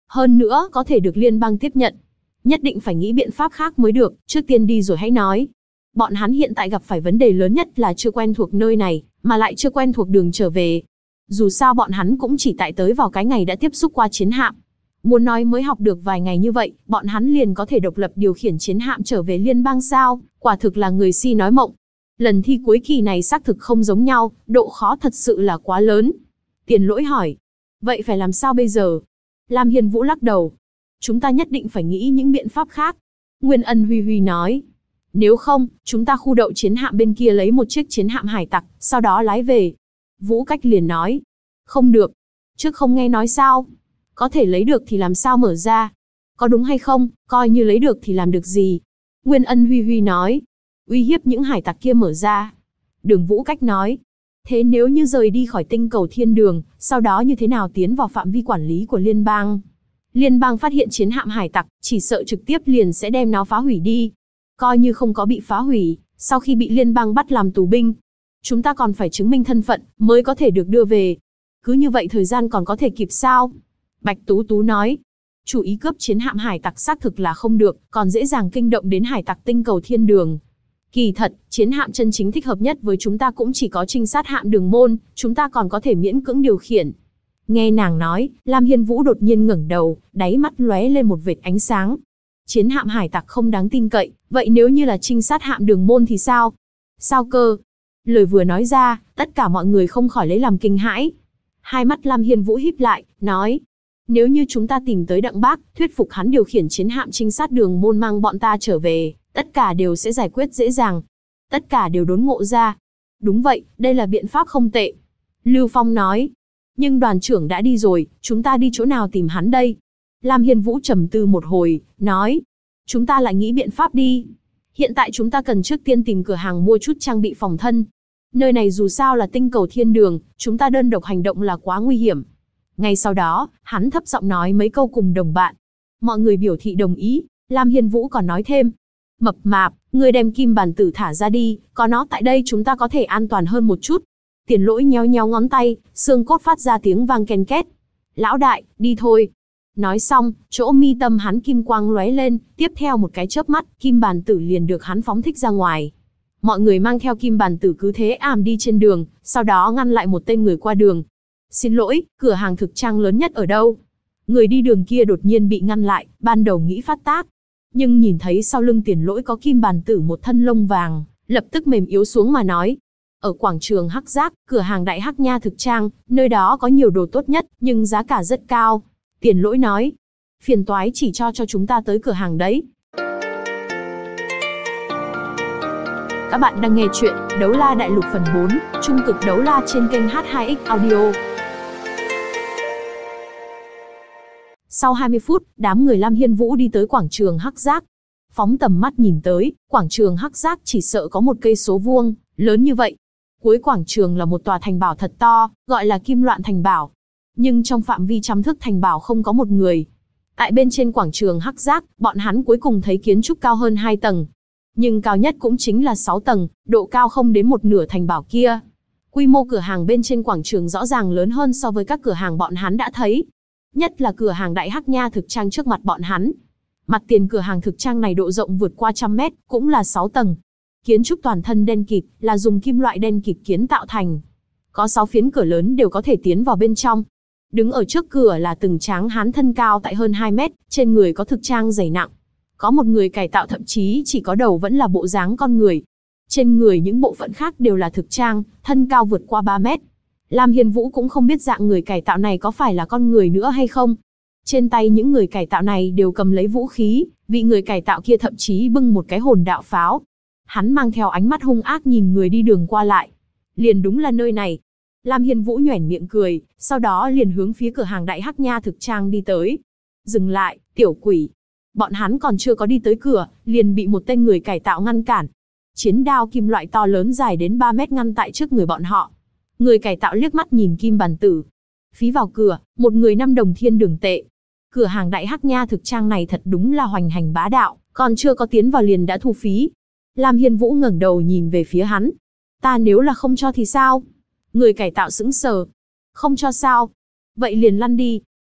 Hơn nữa, có thể được liên bang tiếp nhận. Nhất định phải nghĩ biện pháp khác mới được, trước tiên đi rồi hãy nói. Bọn hắn hiện tại gặp phải vấn đề lớn nhất là chưa quen thuộc nơi này, mà lại chưa quen thuộc đường trở về. Dù sao bọn hắn cũng chỉ tại tới vào cái ngày đã tiếp xúc qua chiến hạm. Muốn nói mới học được vài ngày như vậy, bọn hắn liền có thể độc lập điều khiển chiến hạm trở về liên bang sao, quả thực là người si nói mộng. Lần thi cuối kỳ này xác thực không giống nhau, độ khó thật sự là quá lớn. Tiền Lỗi hỏi, vậy phải làm sao bây giờ? Lam Hiên Vũ lắc đầu, chúng ta nhất định phải nghĩ những biện pháp khác. Nguyên Ân Huy Huy nói, nếu không, chúng ta khu đậu chiến hạm bên kia lấy một chiếc chiến hạm hải tặc, sau đó lái về. Vũ Cách liền nói, không được, trước không nghe nói sao? Có thể lấy được thì làm sao mở ra? Có đúng hay không, coi như lấy được thì làm được gì? Nguyên Ân Huy Huy nói, uy hiếp những hải tặc kia mở ra. Đường Vũ Cách nói, thế nếu như rời đi khỏi tinh cầu thiên đường, sau đó như thế nào tiến vào phạm vi quản lý của liên bang? Liên bang phát hiện chiến hạm hải tặc, chỉ sợ trực tiếp liền sẽ đem nó phá hủy đi. Coi như không có bị phá hủy, sau khi bị liên bang bắt làm tù binh, chúng ta còn phải chứng minh thân phận, mới có thể được đưa về. Cứ như vậy thời gian còn có thể kịp sao? Bạch Tú Tú nói, chủ ý cướp chiến hạm hải tặc xác thực là không được, còn dễ dàng kinh động đến hải tặc tinh cầu thiên đường. Kỳ thật, chiến hạm chân chính thích hợp nhất với chúng ta cũng chỉ có trinh sát hạm Đường Môn, chúng ta còn có thể miễn cưỡng điều khiển. Nghe nàng nói, Lam Hiên Vũ đột nhiên ngẩng đầu, đáy mắt lóe lên một vệt ánh sáng. Chiến hạm hải tặc không đáng tin cậy, vậy nếu như là trinh sát hạm Đường Môn thì sao? Sao cơ? Lời vừa nói ra, tất cả mọi người không khỏi lấy làm kinh hãi. Hai mắt Lam Hiên Vũ híp lại, nói, nếu như chúng ta tìm tới Đặng Bác, thuyết phục hắn điều khiển chiến hạm trinh sát Đường Môn mang bọn ta trở về, tất cả đều sẽ giải quyết dễ dàng. Tất cả đều đốn ngộ ra. Đúng vậy, đây là biện pháp không tệ. Lưu Phong nói, nhưng đoàn trưởng đã đi rồi, chúng ta đi chỗ nào tìm hắn đây? Lam Hiên Vũ trầm tư một hồi, nói, chúng ta lại nghĩ biện pháp đi. Hiện tại chúng ta cần trước tiên tìm cửa hàng mua chút trang bị phòng thân. Nơi này dù sao là tinh cầu thiên đường, chúng ta đơn độc hành động là quá nguy hiểm. Ngay sau đó, hắn thấp giọng nói mấy câu cùng đồng bạn. Mọi người biểu thị đồng ý, Lam Hiên Vũ còn nói thêm. Mập mạp, người đem kim bàn tử thả ra đi, có nó tại đây chúng ta có thể an toàn hơn một chút. Tiền Lỗi nhéo nhéo ngón tay, xương cốt phát ra tiếng vang ken két. Lão đại, đi thôi. Nói xong, chỗ mi tâm hắn kim quang lóe lên, tiếp theo một cái chớp mắt, kim bàn tử liền được hắn phóng thích ra ngoài. Mọi người mang theo kim bàn tử cứ thế àm đi trên đường, sau đó ngăn lại một tên người qua đường. Xin lỗi, cửa hàng thực trang lớn nhất ở đâu? Người đi đường kia đột nhiên bị ngăn lại, ban đầu nghĩ phát tác. Nhưng nhìn thấy sau lưng Tiền Lỗi có kim bàn tử một thân lông vàng, lập tức mềm yếu xuống mà nói. Ở quảng trường Hắc Giác, cửa hàng Đại Hắc Nha thực trang, nơi đó có nhiều đồ tốt nhất, nhưng giá cả rất cao. Tiền Lỗi nói, phiền toái chỉ cho chúng ta tới cửa hàng đấy. Các bạn đang nghe chuyện Đấu La Đại Lục phần 4, Trung cực đấu la trên kênh H2X Audio. Sau 20 phút, đám người Lam Hiên Vũ đi tới quảng trường Hắc Giác. Phóng tầm mắt nhìn tới, quảng trường Hắc Giác chỉ sợ có một cây số vuông, lớn như vậy. Cuối quảng trường là một tòa thành bảo thật to, gọi là Kim Loạn Thành Bảo. Nhưng trong phạm vi trăm thước thành bảo không có một người. Tại bên trên quảng trường Hắc Giác, bọn hắn cuối cùng thấy kiến trúc cao hơn 2 tầng. Nhưng cao nhất cũng chính là 6 tầng, độ cao không đến một nửa thành bảo kia. Quy mô cửa hàng bên trên quảng trường rõ ràng lớn hơn so với các cửa hàng bọn hắn đã thấy. Nhất là cửa hàng Đại Hắc Nha thực trang trước mặt bọn hắn. Mặt tiền cửa hàng thực trang này độ rộng vượt qua 100 mét, cũng là 6 tầng. Kiến trúc toàn thân đen kịt, là dùng kim loại đen kịt kiến tạo thành. Có 6 phiến cửa lớn đều có thể tiến vào bên trong. Đứng ở trước cửa là từng tráng hán thân cao tại hơn 2 mét, trên người có thực trang dày nặng. Có một người cải tạo thậm chí chỉ có đầu vẫn là bộ dáng con người. Trên người những bộ phận khác đều là thực trang, thân cao vượt qua 3 mét. Lam Hiên Vũ cũng không biết dạng người cải tạo này có phải là con người nữa hay không. Trên tay những người cải tạo này đều cầm lấy vũ khí, vị người cải tạo kia thậm chí bưng một cái hồn đạo pháo. Hắn mang theo ánh mắt hung ác nhìn người đi đường qua lại. Liền đúng là nơi này. Lam Hiên Vũ nhoẻn miệng cười, sau đó liền hướng phía cửa hàng Đại Hắc Nha thực trang đi tới. Dừng lại, tiểu quỷ. Bọn hắn còn chưa có đi tới cửa, liền bị một tên người cải tạo ngăn cản. Chiến đao kim loại to lớn dài đến 3 mét ngăn tại trước người bọn họ. Người cải tạo liếc mắt nhìn kim bàn tử. Phí vào cửa, 1 người 5 đồng thiên đường tệ. Cửa hàng Đại Hắc Nha thực trang này thật đúng là hoành hành bá đạo, còn chưa có tiến vào liền đã thu phí. Lam Hiên Vũ ngẩng đầu nhìn về phía hắn. Ta nếu là không cho thì sao? Người cải tạo sững sờ. Không cho sao? Vậy liền lăn đi.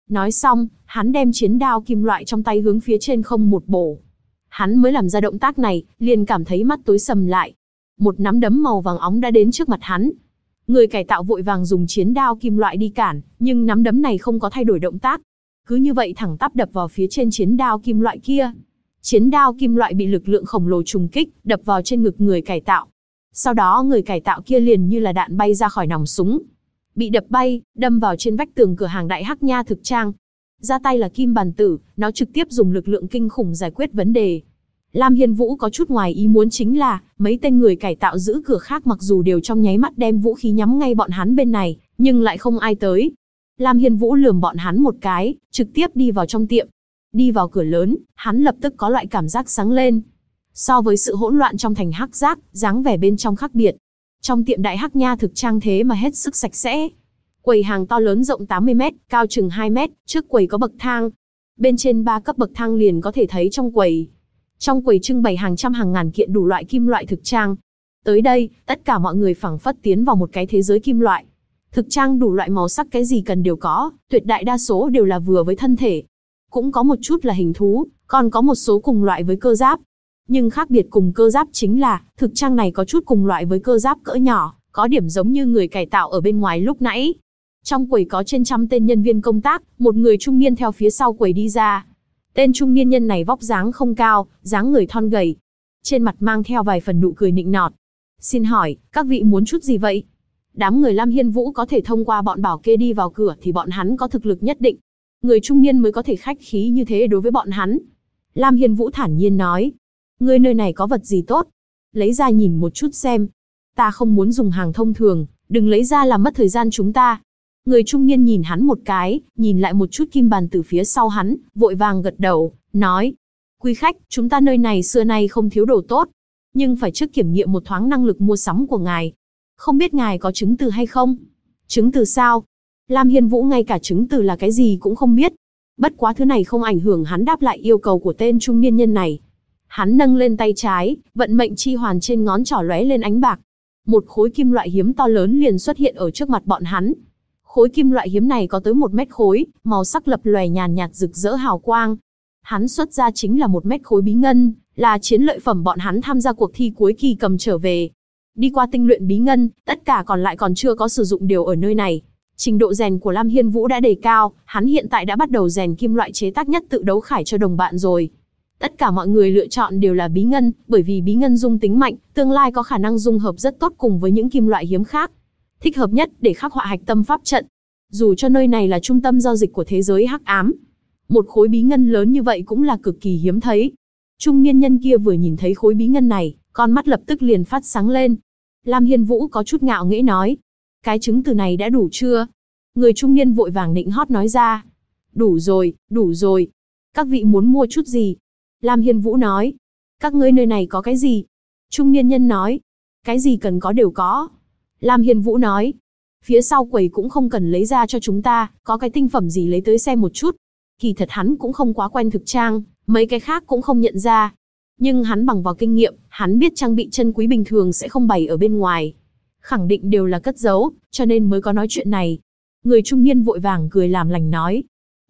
Nói xong, hắn đem chiến đao kim loại trong tay hướng phía trên không một bổ. Hắn mới làm ra động tác này, liền cảm thấy mắt tối sầm lại. Một nắm đấm màu vàng óng đã đến trước mặt hắn. Người cải tạo vội vàng dùng chiến đao kim loại đi cản, nhưng nắm đấm này không có thay đổi động tác. Cứ như vậy thẳng tắp đập vào phía trên chiến đao kim loại kia. Chiến đao kim loại bị lực lượng khổng lồ trùng kích, đập vào trên ngực người cải tạo. Sau đó người cải tạo kia liền như là đạn bay ra khỏi nòng súng. Bị đập bay, đâm vào trên vách tường cửa hàng Đại Hắc Nha thực trang. Ra tay là kim bàn tử, nó trực tiếp dùng lực lượng kinh khủng giải quyết vấn đề. Lam Hiên Vũ có chút ngoài ý muốn chính là, mấy tên người cải tạo giữ cửa khác mặc dù đều trong nháy mắt đem vũ khí nhắm ngay bọn hắn bên này, nhưng lại không ai tới. Lam Hiên Vũ lườm bọn hắn một cái, trực tiếp đi vào trong tiệm. Đi vào cửa lớn, hắn lập tức có loại cảm giác sáng lên. So với sự hỗn loạn trong thành Hắc Giác, dáng vẻ bên trong khác biệt. Trong tiệm Đại Hắc Nha thực trang thế mà hết sức sạch sẽ. Quầy hàng to lớn rộng 80 mét, cao chừng 2 mét, trước quầy có bậc thang. Bên trên 3 cấp bậc thang liền có thể thấy trong quầy. Trong quầy trưng bày hàng trăm hàng ngàn kiện đủ loại kim loại thực trang. Tới đây, tất cả mọi người phảng phất tiến vào một cái thế giới kim loại. Thực trang đủ loại màu sắc cái gì cần đều có, tuyệt đại đa số đều là vừa với thân thể. Cũng có một chút là hình thú, còn có một số cùng loại với cơ giáp. Nhưng khác biệt cùng cơ giáp chính là, thực trang này có chút cùng loại với cơ giáp cỡ nhỏ, có điểm giống như người cải tạo ở bên ngoài lúc nãy. Trong quầy có trên trăm tên nhân viên công tác, một người trung niên theo phía sau quầy đi ra. Tên trung niên nhân này vóc dáng không cao, dáng người thon gầy. Trên mặt mang theo vài phần nụ cười nịnh nọt. Xin hỏi, các vị muốn chút gì vậy? Đám người Lam Hiên Vũ có thể thông qua bọn bảo kê đi vào cửa thì bọn hắn có thực lực nhất định. Người trung niên mới có thể khách khí như thế đối với bọn hắn. Lam Hiên Vũ thản nhiên nói. Ngươi nơi này có vật gì tốt? Lấy ra nhìn một chút xem. Ta không muốn dùng hàng thông thường, đừng lấy ra làm mất thời gian chúng ta. Người trung niên nhìn hắn một cái, nhìn lại một chút kim bàn từ phía sau hắn, vội vàng gật đầu, nói. Quý khách, chúng ta nơi này xưa nay không thiếu đồ tốt. Nhưng phải trước kiểm nghiệm một thoáng năng lực mua sắm của ngài. Không biết ngài có chứng từ hay không? Chứng từ sao? Lam Hiên Vũ ngay cả chứng từ là cái gì cũng không biết. Bất quá thứ này không ảnh hưởng hắn đáp lại yêu cầu của tên trung niên nhân này. Hắn nâng lên tay trái, vận mệnh chi hoàn trên ngón trỏ lóe lên ánh bạc. Một khối kim loại hiếm to lớn liền xuất hiện ở trước mặt bọn hắn. Khối kim loại hiếm này có tới 1 mét khối, màu sắc lập lòe nhàn nhạt rực rỡ hào quang. Hắn xuất ra chính là 1 mét khối bí ngân, là chiến lợi phẩm bọn hắn tham gia cuộc thi cuối kỳ cầm trở về. Đi qua tinh luyện bí ngân, tất cả còn lại còn chưa có sử dụng đều ở nơi này. Trình độ rèn của Lam Hiên Vũ đã đề cao, hắn hiện tại đã bắt đầu rèn kim loại chế tác nhất tự đấu khải cho đồng bạn rồi. Tất cả mọi người lựa chọn đều là bí ngân, bởi vì bí ngân dung tính mạnh, tương lai có khả năng dung hợp rất tốt cùng với những kim loại hiếm khác. Thích hợp nhất để khắc họa hạch tâm pháp trận. Dù cho nơi này là trung tâm giao dịch của thế giới hắc ám, một khối bí ngân lớn như vậy cũng là cực kỳ hiếm thấy. Trung niên nhân kia vừa nhìn thấy khối bí ngân này, con mắt lập tức liền phát sáng lên. Lam Hiên Vũ có chút ngạo nghễ nói. Cái chứng từ này đã đủ chưa? Người trung niên vội vàng nịnh hót nói ra. Đủ rồi, đủ rồi. Các vị muốn mua chút gì? Lam Hiên Vũ nói. Các ngươi nơi này có cái gì? Trung niên nhân nói. Cái gì cần có đều có. Lam Hiên Vũ nói. Phía sau quầy cũng không cần lấy ra cho chúng ta, có cái tinh phẩm gì lấy tới xem một chút. Kỳ thật hắn cũng không quá quen thực trang, mấy cái khác cũng không nhận ra. Nhưng hắn bằng vào kinh nghiệm, hắn biết trang bị chân quý bình thường sẽ không bày ở bên ngoài. Khẳng định đều là cất giấu, cho nên mới có nói chuyện này. Người trung niên vội vàng cười làm lành nói.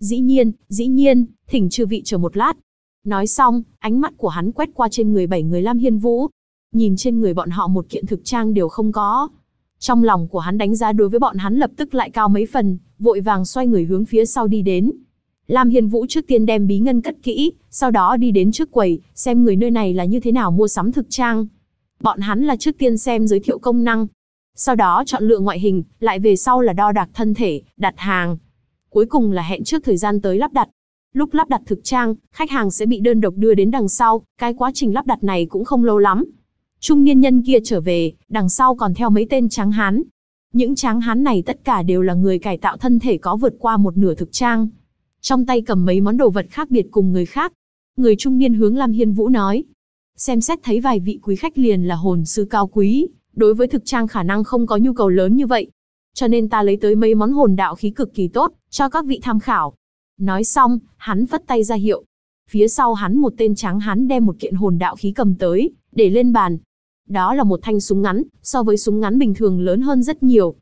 Dĩ nhiên, thỉnh chư vị chờ một lát. Nói xong, ánh mắt của hắn quét qua trên người 7 người Lam Hiên Vũ. Nhìn trên người bọn họ một kiện thực trang đều không có. Trong lòng của hắn đánh giá đối với bọn hắn lập tức lại cao mấy phần, vội vàng xoay người hướng phía sau đi đến. Lam Hiên Vũ trước tiên đem bí ngân cất kỹ, sau đó đi đến trước quầy, xem người nơi này là như thế nào mua sắm thực trang. Bọn hắn là trước tiên xem giới thiệu công năng, sau đó chọn lựa ngoại hình, lại về sau là đo đạc thân thể, đặt hàng. Cuối cùng là hẹn trước thời gian tới lắp đặt. Lúc lắp đặt thực trang, khách hàng sẽ bị đơn độc đưa đến đằng sau, cái quá trình lắp đặt này cũng không lâu lắm. Trung niên nhân kia trở về, đằng sau còn theo mấy tên tráng hán. Những tráng hán này tất cả đều là người cải tạo thân thể có vượt qua một nửa thực trang. Trong tay cầm mấy món đồ vật khác biệt cùng người khác. Người trung niên hướng Lam Hiên Vũ nói. Xem xét thấy vài vị quý khách liền là hồn sư cao quý, đối với thực trang khả năng không có nhu cầu lớn như vậy. Cho nên ta lấy tới mấy món hồn đạo khí cực kỳ tốt, cho các vị tham khảo. Nói xong, hắn phất tay ra hiệu. Phía sau hắn một tên tráng hán đem một kiện hồn đạo khí cầm tới, để lên bàn. Đó là một thanh súng ngắn, so với súng ngắn bình thường lớn hơn rất nhiều.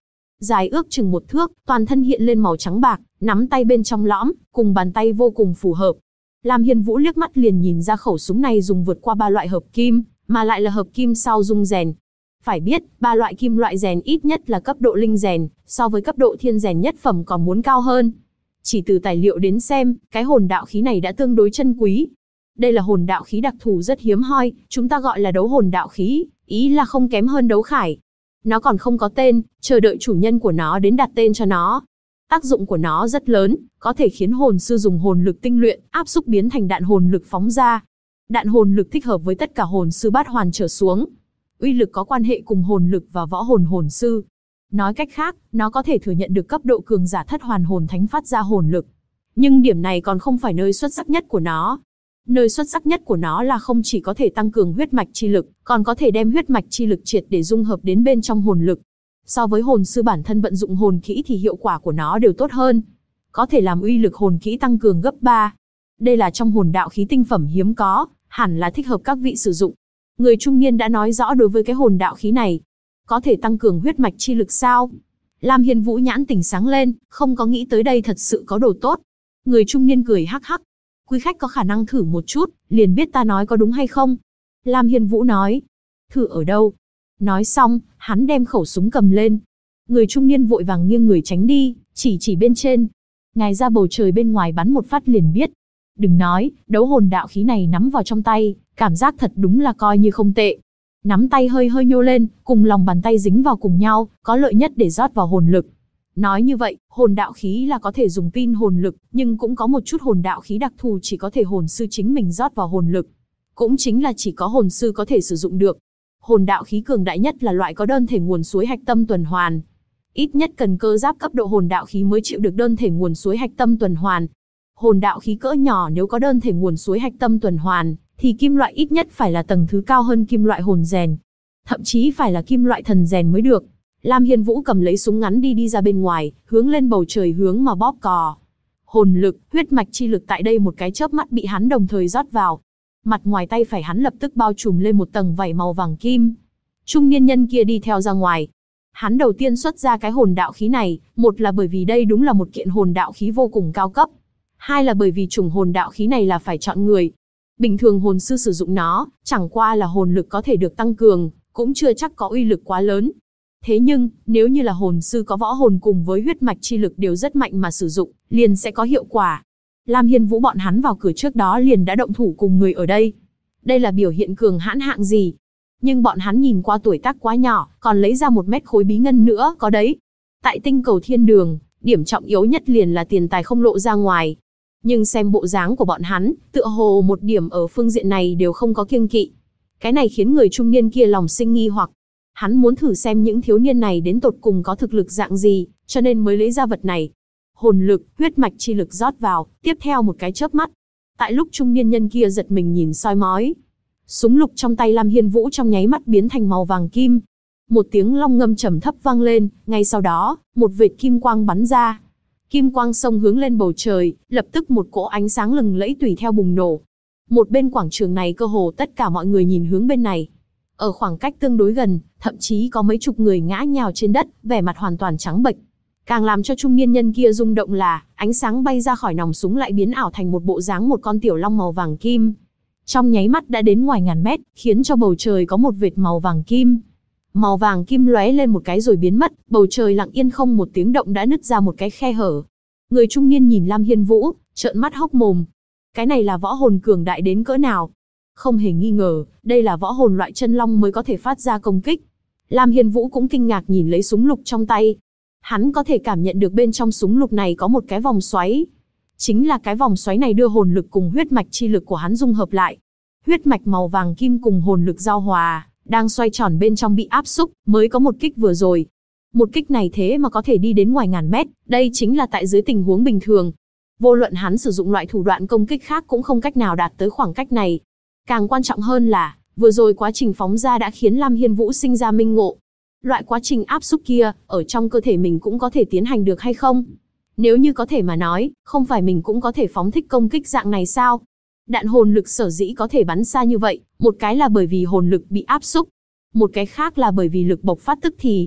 dài ước chừng 1 thước, toàn thân hiện lên màu trắng bạc, nắm tay bên trong lõm, cùng bàn tay vô cùng phù hợp. Lam Hiên Vũ liếc mắt liền nhìn ra khẩu súng này dùng vượt qua 3 loại hợp kim, mà lại là hợp kim sau dung rèn. Phải biết, 3 loại kim loại rèn ít nhất là cấp độ linh rèn, so với cấp độ thiên rèn nhất phẩm còn muốn cao hơn. Chỉ từ tài liệu đến xem, cái hồn đạo khí này đã tương đối chân quý. Đây là hồn đạo khí đặc thù rất hiếm hoi, chúng ta gọi là đấu hồn đạo khí, ý là không kém hơn đấu khải. Nó còn không có tên, chờ đợi chủ nhân của nó đến đặt tên cho nó. Tác dụng của nó rất lớn, có thể khiến hồn sư dùng hồn lực tinh luyện, áp xúc biến thành đạn hồn lực phóng ra. Đạn hồn lực thích hợp với tất cả hồn sư bát hoàn trở xuống. Uy lực có quan hệ cùng hồn lực và võ hồn hồn sư. Nói cách khác, nó có thể thừa nhận được cấp độ cường giả thất hoàn hồn thánh phát ra hồn lực. Nhưng điểm này còn không phải nơi xuất sắc nhất của nó. Nơi xuất sắc nhất của nó là không chỉ có thể tăng cường huyết mạch chi lực, còn có thể đem huyết mạch chi lực triệt để dung hợp đến bên trong hồn lực. So với hồn sư bản thân vận dụng hồn kỹ thì hiệu quả của nó đều tốt hơn. Có thể làm uy lực hồn kỹ tăng cường gấp 3. Đây là trong hồn đạo khí tinh phẩm hiếm có, hẳn là thích hợp các vị sử dụng. Người trung niên đã nói rõ đối với cái hồn đạo khí này. Có thể tăng cường huyết mạch chi lực sao? Lam Hiên Vũ nhãn tỉnh sáng lên, không có nghĩ tới đây thật sự có đồ tốt. Người trung niên cười hắc hắc. Quý khách có khả năng thử một chút, liền biết ta nói có đúng hay không. Lam Hiên Vũ nói. Thử ở đâu? Nói xong, hắn đem khẩu súng cầm lên. Người trung niên vội vàng nghiêng người tránh đi, chỉ bên trên. Ngài ra bầu trời bên ngoài bắn một phát liền biết. Đừng nói, đấu hồn đạo khí này nắm vào trong tay, cảm giác thật đúng là coi như không tệ. Nắm tay hơi nhô lên, cùng lòng bàn tay dính vào cùng nhau, có lợi nhất để rót vào hồn lực. Nói như vậy, hồn đạo khí là có thể dùng pin hồn lực, nhưng cũng có một chút hồn đạo khí đặc thù chỉ có thể hồn sư chính mình rót vào hồn lực. Cũng chính là chỉ có hồn sư có thể sử dụng được. Hồn đạo khí cường đại nhất là loại có đơn thể nguồn suối hạch tâm tuần hoàn. Ít nhất cần cơ giáp cấp độ hồn đạo khí mới chịu được đơn thể nguồn suối hạch tâm tuần hoàn. Hồn đạo khí cỡ nhỏ nếu có đơn thể nguồn suối hạch tâm tuần hoàn, thì kim loại ít nhất phải là tầng thứ cao hơn kim loại hồn rèn. Thậm chí phải là kim loại thần rèn mới được. Lam Hiên Vũ cầm lấy súng ngắn đi ra bên ngoài, hướng lên bầu trời hướng mà bóp cò. Hồn lực, huyết mạch chi lực tại đây một cái chớp mắt bị hắn đồng thời rót vào. Mặt ngoài tay phải hắn lập tức bao trùm lên một tầng vảy màu vàng kim. Trung niên nhân kia đi theo ra ngoài. Hắn đầu tiên xuất ra cái hồn đạo khí này, một là bởi vì đây đúng là một kiện hồn đạo khí vô cùng cao cấp. Hai là bởi vì chủng hồn đạo khí này là phải chọn người. Bình thường hồn sư sử dụng nó, chẳng qua là hồn lực có thể được tăng cường, cũng chưa chắc có uy lực quá lớn. Thế nhưng, nếu như là hồn sư có võ hồn cùng với huyết mạch chi lực đều rất mạnh mà sử dụng, liền sẽ có hiệu quả. Lam Hiên Vũ bọn hắn vào cửa trước đó liền đã động thủ cùng người ở đây. Đây là biểu hiện cường hãn hạng gì? Nhưng bọn hắn nhìn qua tuổi tác quá nhỏ, còn lấy ra 1 mét khối bí ngân nữa, có đấy. Tại tinh cầu thiên đường, điểm trọng yếu nhất liền là tiền tài không lộ ra ngoài. Nhưng xem bộ dáng của bọn hắn, tựa hồ một điểm ở phương diện này đều không có kiêng kỵ. Cái này khiến người trung niên kia lòng sinh nghi hoặc. Hắn muốn thử xem những thiếu niên này đến tột cùng có thực lực dạng gì, cho nên mới lấy ra vật này. Hồn lực, huyết mạch chi lực rót vào, tiếp theo một cái chớp mắt. Tại lúc trung niên nhân kia giật mình nhìn soi mói, súng lục trong tay Lam Hiên Vũ trong nháy mắt biến thành màu vàng kim. Một tiếng long ngâm trầm thấp vang lên, ngay sau đó, một vệt kim quang bắn ra. Kim quang xông hướng lên bầu trời, lập tức một cỗ ánh sáng lừng lẫy tùy theo bùng nổ. Một bên quảng trường này cơ hồ tất cả mọi người nhìn hướng bên này. Ở khoảng cách tương đối gần, thậm chí có mấy chục người ngã nhào trên đất, vẻ mặt hoàn toàn trắng bệch. Càng làm cho trung niên nhân kia rung động là, ánh sáng bay ra khỏi nòng súng lại biến ảo thành một bộ dáng một con tiểu long màu vàng kim. Trong nháy mắt đã đến ngoài ngàn mét, khiến cho bầu trời có một vệt màu vàng kim. Màu vàng kim lóe lên một cái rồi biến mất, bầu trời lặng yên không một tiếng động đã nứt ra một cái khe hở. Người trung niên nhìn Lam Hiên Vũ, trợn mắt hốc mồm. Cái này là võ hồn cường đại đến cỡ nào? Không hề nghi ngờ, đây là võ hồn loại chân long mới có thể phát ra công kích. Lam Hiên Vũ cũng kinh ngạc nhìn lấy súng lục trong tay. Hắn có thể cảm nhận được bên trong súng lục này có một cái vòng xoáy. Chính là cái vòng xoáy này đưa hồn lực cùng huyết mạch chi lực của hắn dung hợp lại. Huyết mạch màu vàng kim cùng hồn lực giao hòa, đang xoay tròn bên trong bị áp xúc, mới có một kích vừa rồi. Một kích này thế mà có thể đi đến ngoài ngàn mét, đây chính là tại dưới tình huống bình thường. Vô luận hắn sử dụng loại thủ đoạn công kích khác cũng không cách nào đạt tới khoảng cách này. Càng quan trọng hơn là, vừa rồi quá trình phóng ra đã khiến Lam Hiên Vũ sinh ra minh ngộ. Loại quá trình áp xúc kia, ở trong cơ thể mình cũng có thể tiến hành được hay không? Nếu như có thể mà nói, không phải mình cũng có thể phóng thích công kích dạng này sao? Đạn hồn lực sở dĩ có thể bắn xa như vậy, một cái là bởi vì hồn lực bị áp xúc, một cái khác là bởi vì lực bộc phát tức thì.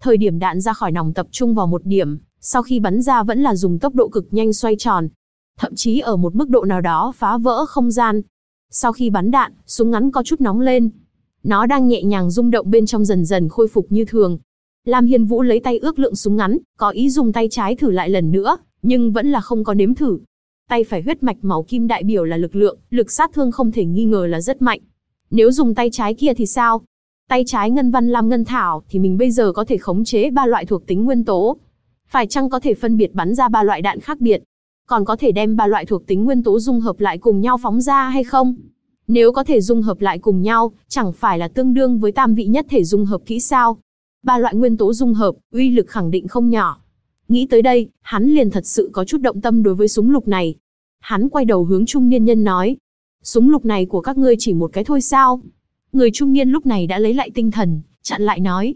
Thời điểm đạn ra khỏi nòng tập trung vào một điểm, sau khi bắn ra vẫn là dùng tốc độ cực nhanh xoay tròn. Thậm chí ở một mức độ nào đó phá vỡ không gian. Sau khi bắn đạn, súng ngắn có chút nóng lên. Nó đang nhẹ nhàng rung động bên trong dần dần khôi phục như thường. Lam Hiên Vũ lấy tay ước lượng súng ngắn, có ý dùng tay trái thử lại lần nữa, nhưng vẫn là không có nếm thử. Tay phải huyết mạch màu kim đại biểu là lực lượng, lực sát thương không thể nghi ngờ là rất mạnh. Nếu dùng tay trái kia thì sao? Tay trái ngân văn lam ngân thảo thì mình bây giờ có thể khống chế 3 loại thuộc tính nguyên tố. Phải chăng có thể phân biệt bắn ra 3 loại đạn khác biệt? Còn có thể đem 3 loại thuộc tính nguyên tố dung hợp lại cùng nhau phóng ra hay không? Nếu có thể dung hợp lại cùng nhau, chẳng phải là tương đương với tam vị nhất thể dung hợp kỹ sao? 3 loại nguyên tố dung hợp, uy lực khẳng định không nhỏ. Nghĩ tới đây, hắn liền thật sự có chút động tâm đối với súng lục này. Hắn quay đầu hướng trung niên nhân nói, súng lục này của các ngươi chỉ một cái thôi sao? Người trung niên lúc này đã lấy lại tinh thần, chặn lại nói,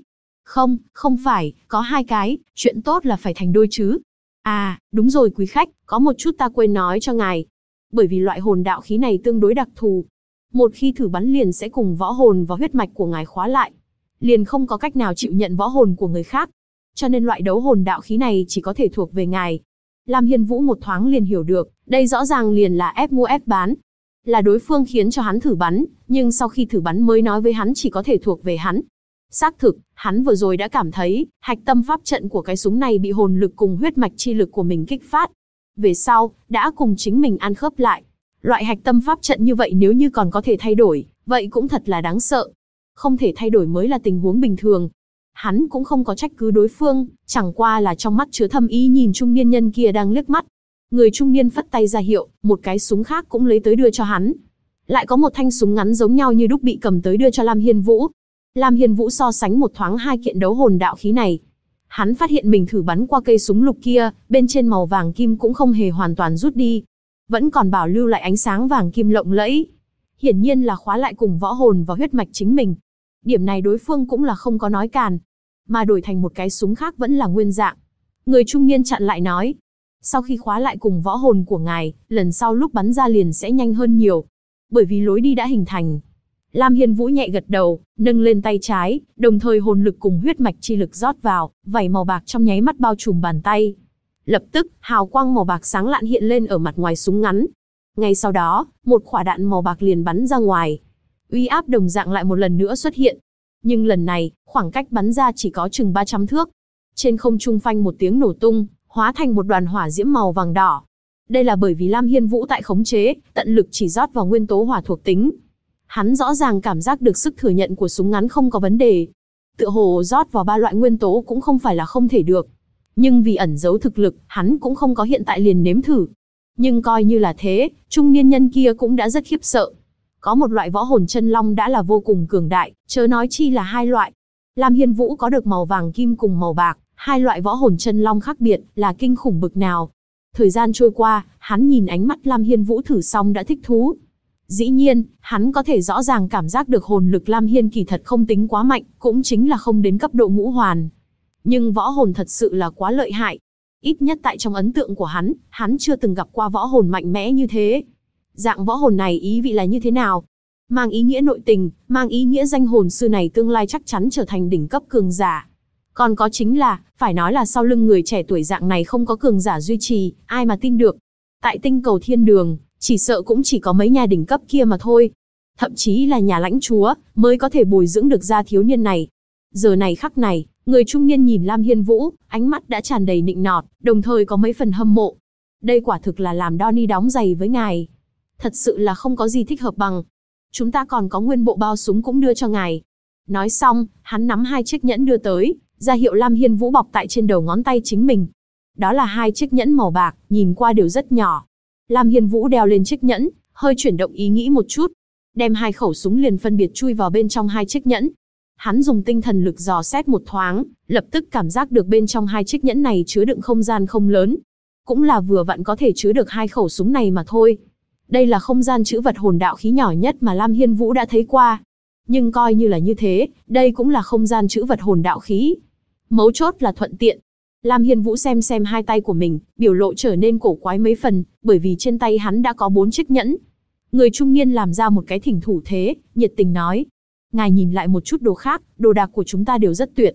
không phải, có 2 cái, chuyện tốt là phải thành đôi chứ. À, đúng rồi quý khách, có một chút ta quên nói cho ngài. Bởi vì loại hồn đạo khí này tương đối đặc thù. Một khi thử bắn liền sẽ cùng võ hồn và huyết mạch của ngài khóa lại. Liền không có cách nào chịu nhận võ hồn của người khác. Cho nên loại đấu hồn đạo khí này chỉ có thể thuộc về ngài. Lam Hiên Vũ một thoáng liền hiểu được, đây rõ ràng liền là ép mua ép bán. Là đối phương khiến cho hắn thử bắn, nhưng sau khi thử bắn mới nói với hắn chỉ có thể thuộc về hắn. Xác thực, hắn vừa rồi đã cảm thấy, hạch tâm pháp trận của cái súng này bị hồn lực cùng huyết mạch chi lực của mình kích phát. Về sau, đã cùng chính mình ăn khớp lại. Loại hạch tâm pháp trận như vậy nếu như còn có thể thay đổi, vậy cũng thật là đáng sợ. Không thể thay đổi mới là tình huống bình thường. Hắn cũng không có trách cứ đối phương, chẳng qua là trong mắt chứa thâm ý nhìn trung niên nhân kia đang liếc mắt. Người trung niên phất tay ra hiệu, một cái súng khác cũng lấy tới đưa cho hắn. Lại có một thanh súng ngắn giống nhau như đúc bị cầm tới đưa cho Lam Hiên Vũ. Lam Hiên Vũ so sánh một thoáng 2 kiện đấu hồn đạo khí này. Hắn phát hiện mình thử bắn qua cây súng lục kia, bên trên màu vàng kim cũng không hề hoàn toàn rút đi. Vẫn còn bảo lưu lại ánh sáng vàng kim lộng lẫy. Hiển nhiên là khóa lại cùng võ hồn và huyết mạch chính mình. Điểm này đối phương cũng là không có nói càn. Mà đổi thành một cái súng khác vẫn là nguyên dạng. Người trung niên chặn lại nói. Sau khi khóa lại cùng võ hồn của ngài, lần sau lúc bắn ra liền sẽ nhanh hơn nhiều. Bởi vì lối đi đã hình thành. Lam Hiên Vũ nhẹ gật đầu, nâng lên tay trái, đồng thời hồn lực cùng huyết mạch chi lực rót vào, vảy màu bạc trong nháy mắt bao trùm bàn tay. Lập tức, hào quang màu bạc sáng lạn hiện lên ở mặt ngoài súng ngắn. Ngay sau đó, một quả đạn màu bạc liền bắn ra ngoài. Uy áp đồng dạng lại một lần nữa xuất hiện. Nhưng lần này, khoảng cách bắn ra chỉ có chừng 300 thước. Trên không trung phanh một tiếng nổ tung, hóa thành một đoàn hỏa diễm màu vàng đỏ. Đây là bởi vì Lam Hiên Vũ tại khống chế, tận lực chỉ rót vào nguyên tố hỏa thuộc tính. Hắn rõ ràng cảm giác được sức thừa nhận của súng ngắn không có vấn đề. Tựa hồ rót vào 3 loại nguyên tố cũng không phải là không thể được. Nhưng vì ẩn giấu thực lực, hắn cũng không có hiện tại liền nếm thử. Nhưng coi như là thế, trung niên nhân kia cũng đã rất khiếp sợ. Có một loại võ hồn chân long đã là vô cùng cường đại, chớ nói chi là 2 loại. Lam Hiên Vũ có được màu vàng kim cùng màu bạc, 2 loại võ hồn chân long khác biệt, là kinh khủng bực nào. Thời gian trôi qua, hắn nhìn ánh mắt Lam Hiên Vũ thử xong đã thích thú. Dĩ nhiên, hắn có thể rõ ràng cảm giác được hồn lực Lam Hiên kỳ thật không tính quá mạnh, cũng chính là không đến cấp độ ngũ hoàn. Nhưng võ hồn thật sự là quá lợi hại. Ít nhất tại trong ấn tượng của hắn chưa từng gặp qua võ hồn mạnh mẽ như thế. Dạng võ hồn này ý vị là như thế nào? Mang ý nghĩa nội tình, mang ý nghĩa danh hồn sư này tương lai chắc chắn trở thành đỉnh cấp cường giả. Còn có chính là, phải nói là sau lưng người trẻ tuổi dạng này không có cường giả duy trì, ai mà tin được. Tại tinh cầu thiên đường, chỉ sợ cũng chỉ có mấy nhà đỉnh cấp kia mà thôi. Thậm chí là nhà lãnh chúa, mới có thể bồi dưỡng được ra thiếu niên này. Giờ này khắc này, người trung niên nhìn Lam Hiên Vũ, ánh mắt đã tràn đầy nịnh nọt, đồng thời có mấy phần hâm mộ. Đây quả thực là làm Donnie đóng giày với ngài. Thật sự là không có gì thích hợp bằng. Chúng ta còn có nguyên bộ bao súng cũng đưa cho ngài. Nói xong, hắn nắm 2 chiếc nhẫn đưa tới, ra hiệu Lam Hiên Vũ bọc tại trên đầu ngón tay chính mình. Đó là 2 chiếc nhẫn màu bạc, nhìn qua đều rất nhỏ. Lam Hiên Vũ đeo lên chiếc nhẫn, hơi chuyển động ý nghĩ một chút. Đem 2 khẩu súng liền phân biệt chui vào bên trong 2 chiếc nhẫn. Hắn dùng tinh thần lực dò xét một thoáng, lập tức cảm giác được bên trong 2 chiếc nhẫn này chứa đựng không gian không lớn. Cũng là vừa vặn có thể chứa được 2 khẩu súng này mà thôi. Đây là không gian trữ vật hồn đạo khí nhỏ nhất mà Lam Hiên Vũ đã thấy qua. Nhưng coi như là như thế, đây cũng là không gian trữ vật hồn đạo khí. Mấu chốt là thuận tiện. Lam Hiên Vũ xem 2 tay của mình, biểu lộ trở nên cổ quái mấy phần, bởi vì trên tay hắn đã có 4 chiếc nhẫn. Người trung niên làm ra một cái thỉnh thủ thế, nhiệt tình nói. Ngài nhìn lại một chút đồ khác, đồ đạc của chúng ta đều rất tuyệt.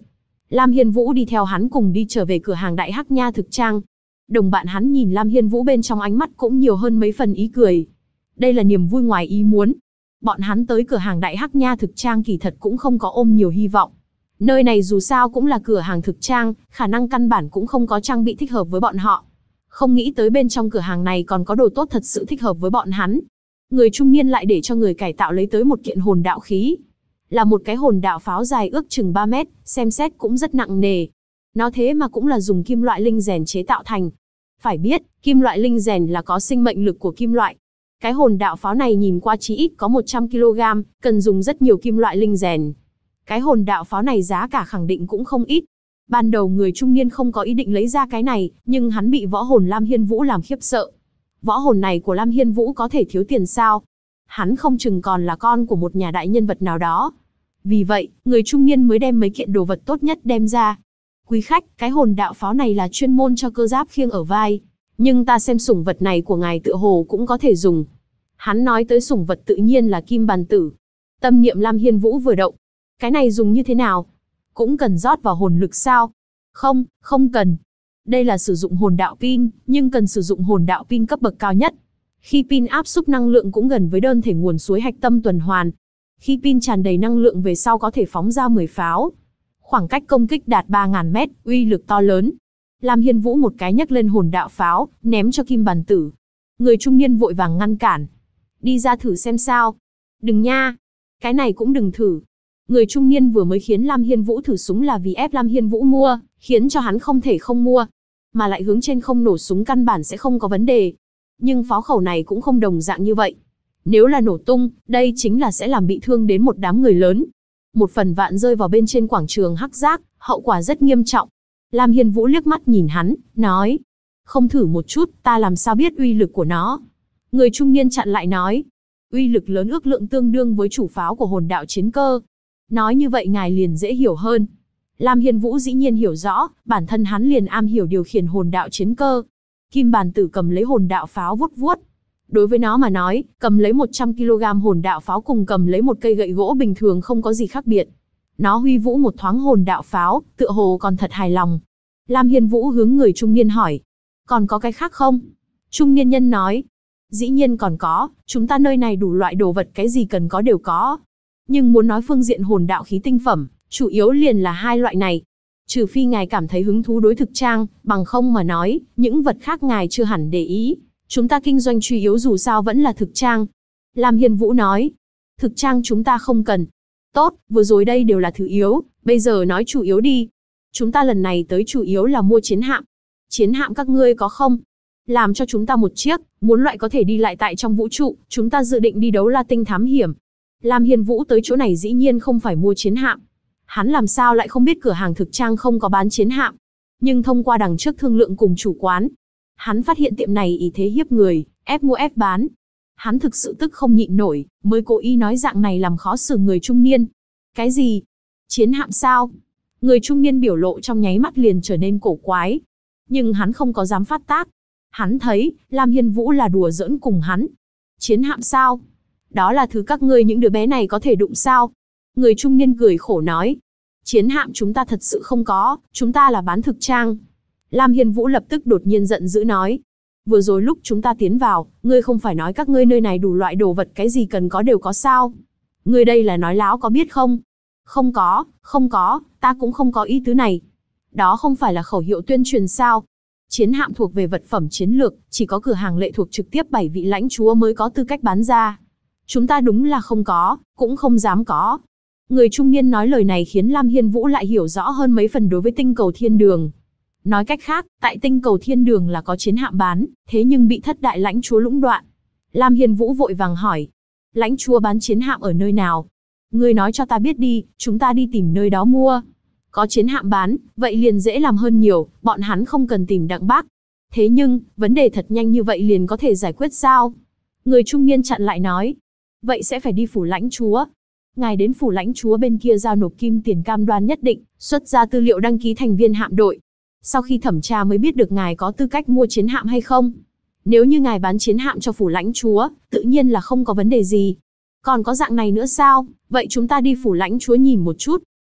Lam Hiên Vũ đi theo hắn cùng đi trở về cửa hàng Đại Hắc Nha thực trang. Đồng bạn hắn nhìn Lam Hiên Vũ bên trong ánh mắt cũng nhiều hơn mấy phần ý cười. Đây là niềm vui ngoài ý muốn. Bọn hắn tới cửa hàng Đại Hắc Nha thực trang kỳ thật cũng không có ôm nhiều hy vọng. Nơi này dù sao cũng là cửa hàng thực trang, khả năng căn bản cũng không có trang bị thích hợp với bọn họ. Không nghĩ tới bên trong cửa hàng này còn có đồ tốt thật sự thích hợp với bọn hắn. Người trung niên lại để cho người cải tạo lấy tới một kiện hồn đạo khí. Là một cái hồn đạo pháo dài ước chừng 3 mét, xem xét cũng rất nặng nề. Nó thế mà cũng là dùng kim loại linh rèn chế tạo thành. Phải biết, kim loại linh rèn là có sinh mệnh lực của kim loại. Cái hồn đạo pháo này nhìn qua chí ít có 100 kg, cần dùng rất nhiều kim loại linh rèn. Cái hồn đạo pháo này giá cả khẳng định cũng không ít. Ban đầu người trung niên không có ý định lấy ra cái này, nhưng hắn bị võ hồn Lam Hiên Vũ làm khiếp sợ. Võ hồn này của Lam Hiên Vũ có thể thiếu tiền sao? Hắn không chừng còn là con của một nhà đại nhân vật nào đó. Vì vậy, người trung niên mới đem mấy kiện đồ vật tốt nhất đem ra. Quý khách, cái hồn đạo pháo này là chuyên môn cho cơ giáp khiêng ở vai. Nhưng ta xem sủng vật này của ngài tựa hồ cũng có thể dùng. Hắn nói tới sủng vật tự nhiên là kim bàn tử. Tâm niệm Lam Hiên Vũ vừa động. Cái này dùng như thế nào? Cũng cần rót vào hồn lực sao? Không, không cần. Đây là sử dụng hồn đạo pin, nhưng cần sử dụng hồn đạo pin cấp bậc cao nhất. Khi pin áp xúc năng lượng cũng gần với đơn thể nguồn suối hạch tâm tuần hoàn. Khi pin tràn đầy năng lượng về sau có thể phóng ra 10 pháo. Khoảng cách công kích đạt 3000 mét, uy lực to lớn. Lam Hiên Vũ một cái nhấc lên hồn đạo pháo, ném cho kim bàn tử. Người trung niên vội vàng ngăn cản. Đi ra thử xem sao. Đừng nha. Cái này cũng đừng thử. Người trung niên vừa mới khiến Lam Hiên Vũ thử súng là vì ép Lam Hiên Vũ mua, khiến cho hắn không thể không mua. Mà lại hướng trên không nổ súng căn bản sẽ không có vấn đề. Nhưng pháo khẩu này cũng không đồng dạng như vậy. Nếu là nổ tung, đây chính là sẽ làm bị thương đến một đám người lớn. Một phần vạn rơi vào bên trên quảng trường hắc giác, hậu quả rất nghiêm trọng. Lam Hiên Vũ liếc mắt nhìn hắn, nói. Không thử một chút, ta làm sao biết uy lực của nó. Người trung niên chặn lại nói. Uy lực lớn ước lượng tương đương với chủ pháo của hồn đạo chiến cơ. Nói như vậy ngài liền dễ hiểu hơn. Lam Hiên Vũ dĩ nhiên hiểu rõ, bản thân hắn liền am hiểu điều khiển hồn đạo chiến cơ. Kim bàn tử cầm lấy hồn đạo pháo vuốt vuốt. Đối với nó mà nói, cầm lấy 100 kg hồn đạo pháo cùng cầm lấy một cây gậy gỗ bình thường không có gì khác biệt. Nó huy vũ một thoáng hồn đạo pháo, tựa hồ còn thật hài lòng. Lam Hiên Vũ hướng người trung niên hỏi. Còn có cái khác không? Trung niên nhân nói. Dĩ nhiên còn có, chúng ta nơi này đủ loại đồ vật cái gì cần có đều có. Nhưng muốn nói phương diện hồn đạo khí tinh phẩm, chủ yếu liền là hai loại này. Trừ phi ngài cảm thấy hứng thú đối thực trang, bằng không mà nói, những vật khác ngài chưa hẳn để ý. Chúng ta kinh doanh chủ yếu dù sao vẫn là thực trang. Lam Hiên Vũ nói. Thực trang chúng ta không cần. Tốt, vừa rồi đây đều là thứ yếu, bây giờ nói chủ yếu đi. Chúng ta lần này tới chủ yếu là mua chiến hạm. Chiến hạm các ngươi có không? Làm cho chúng ta một chiếc, muốn loại có thể đi lại tại trong vũ trụ, chúng ta dự định đi đấu La Tinh thám hiểm. Lam Hiên Vũ tới chỗ này dĩ nhiên không phải mua chiến hạm. Hắn làm sao lại không biết cửa hàng thực trang không có bán chiến hạm. Nhưng thông qua đằng trước thương lượng cùng chủ quán, hắn phát hiện tiệm này ý thế hiếp người, ép mua ép bán. Hắn thực sự tức không nhịn nổi, mới cố ý nói dạng này làm khó xử người trung niên. Cái gì? Chiến hạm sao? Người trung niên biểu lộ trong nháy mắt liền trở nên cổ quái. Nhưng hắn không có dám phát tác. Hắn thấy, Lam Hiên Vũ là đùa giỡn cùng hắn. Chiến hạm sao? Đó là thứ các ngươi những đứa bé này có thể đụng sao? Người trung niên cười khổ nói. Chiến hạm chúng ta thật sự không có, chúng ta là bán thực trang. Lam Hiên Vũ lập tức đột nhiên giận dữ nói. Vừa rồi lúc chúng ta tiến vào, ngươi không phải nói các ngươi nơi này đủ loại đồ vật cái gì cần có đều có sao? Ngươi đây là nói láo có biết không? Không có, ta cũng không có ý tứ này. Đó không phải là khẩu hiệu tuyên truyền sao? Chiến hạm thuộc về vật phẩm chiến lược, chỉ có cửa hàng lệ thuộc trực tiếp 7 vị lãnh chúa mới có tư cách bán ra. Chúng ta đúng là không có, cũng không dám có. Người trung niên nói lời này khiến Lam Hiên Vũ lại hiểu rõ hơn mấy phần đối với tinh cầu thiên đường. Nói cách khác, tại tinh cầu thiên đường là có chiến hạm bán, thế nhưng bị thất đại lãnh chúa lũng đoạn. Lam Hiên Vũ vội vàng hỏi. Lãnh chúa bán chiến hạm ở nơi nào? Ngươi nói cho ta biết đi, chúng ta đi tìm nơi đó mua. Có chiến hạm bán, vậy liền dễ làm hơn nhiều, bọn hắn không cần tìm Đặng Bác. Thế nhưng, vấn đề thật nhanh như vậy liền có thể giải quyết sao? Người trung niên chặn lại nói. Vậy sẽ phải đi phủ lãnh chúa. Ngài đến phủ lãnh chúa bên kia giao nộp kim tiền cam đoan nhất định, xuất ra tư liệu đăng ký thành viên hạm đội. Sau khi thẩm tra mới biết được ngài có tư cách mua chiến hạm hay không. Nếu như ngài bán chiến hạm cho phủ lãnh chúa, tự nhiên là không có vấn đề gì. Còn có dạng này nữa sao? Vậy chúng ta đi phủ lãnh chúa nhìn một chút.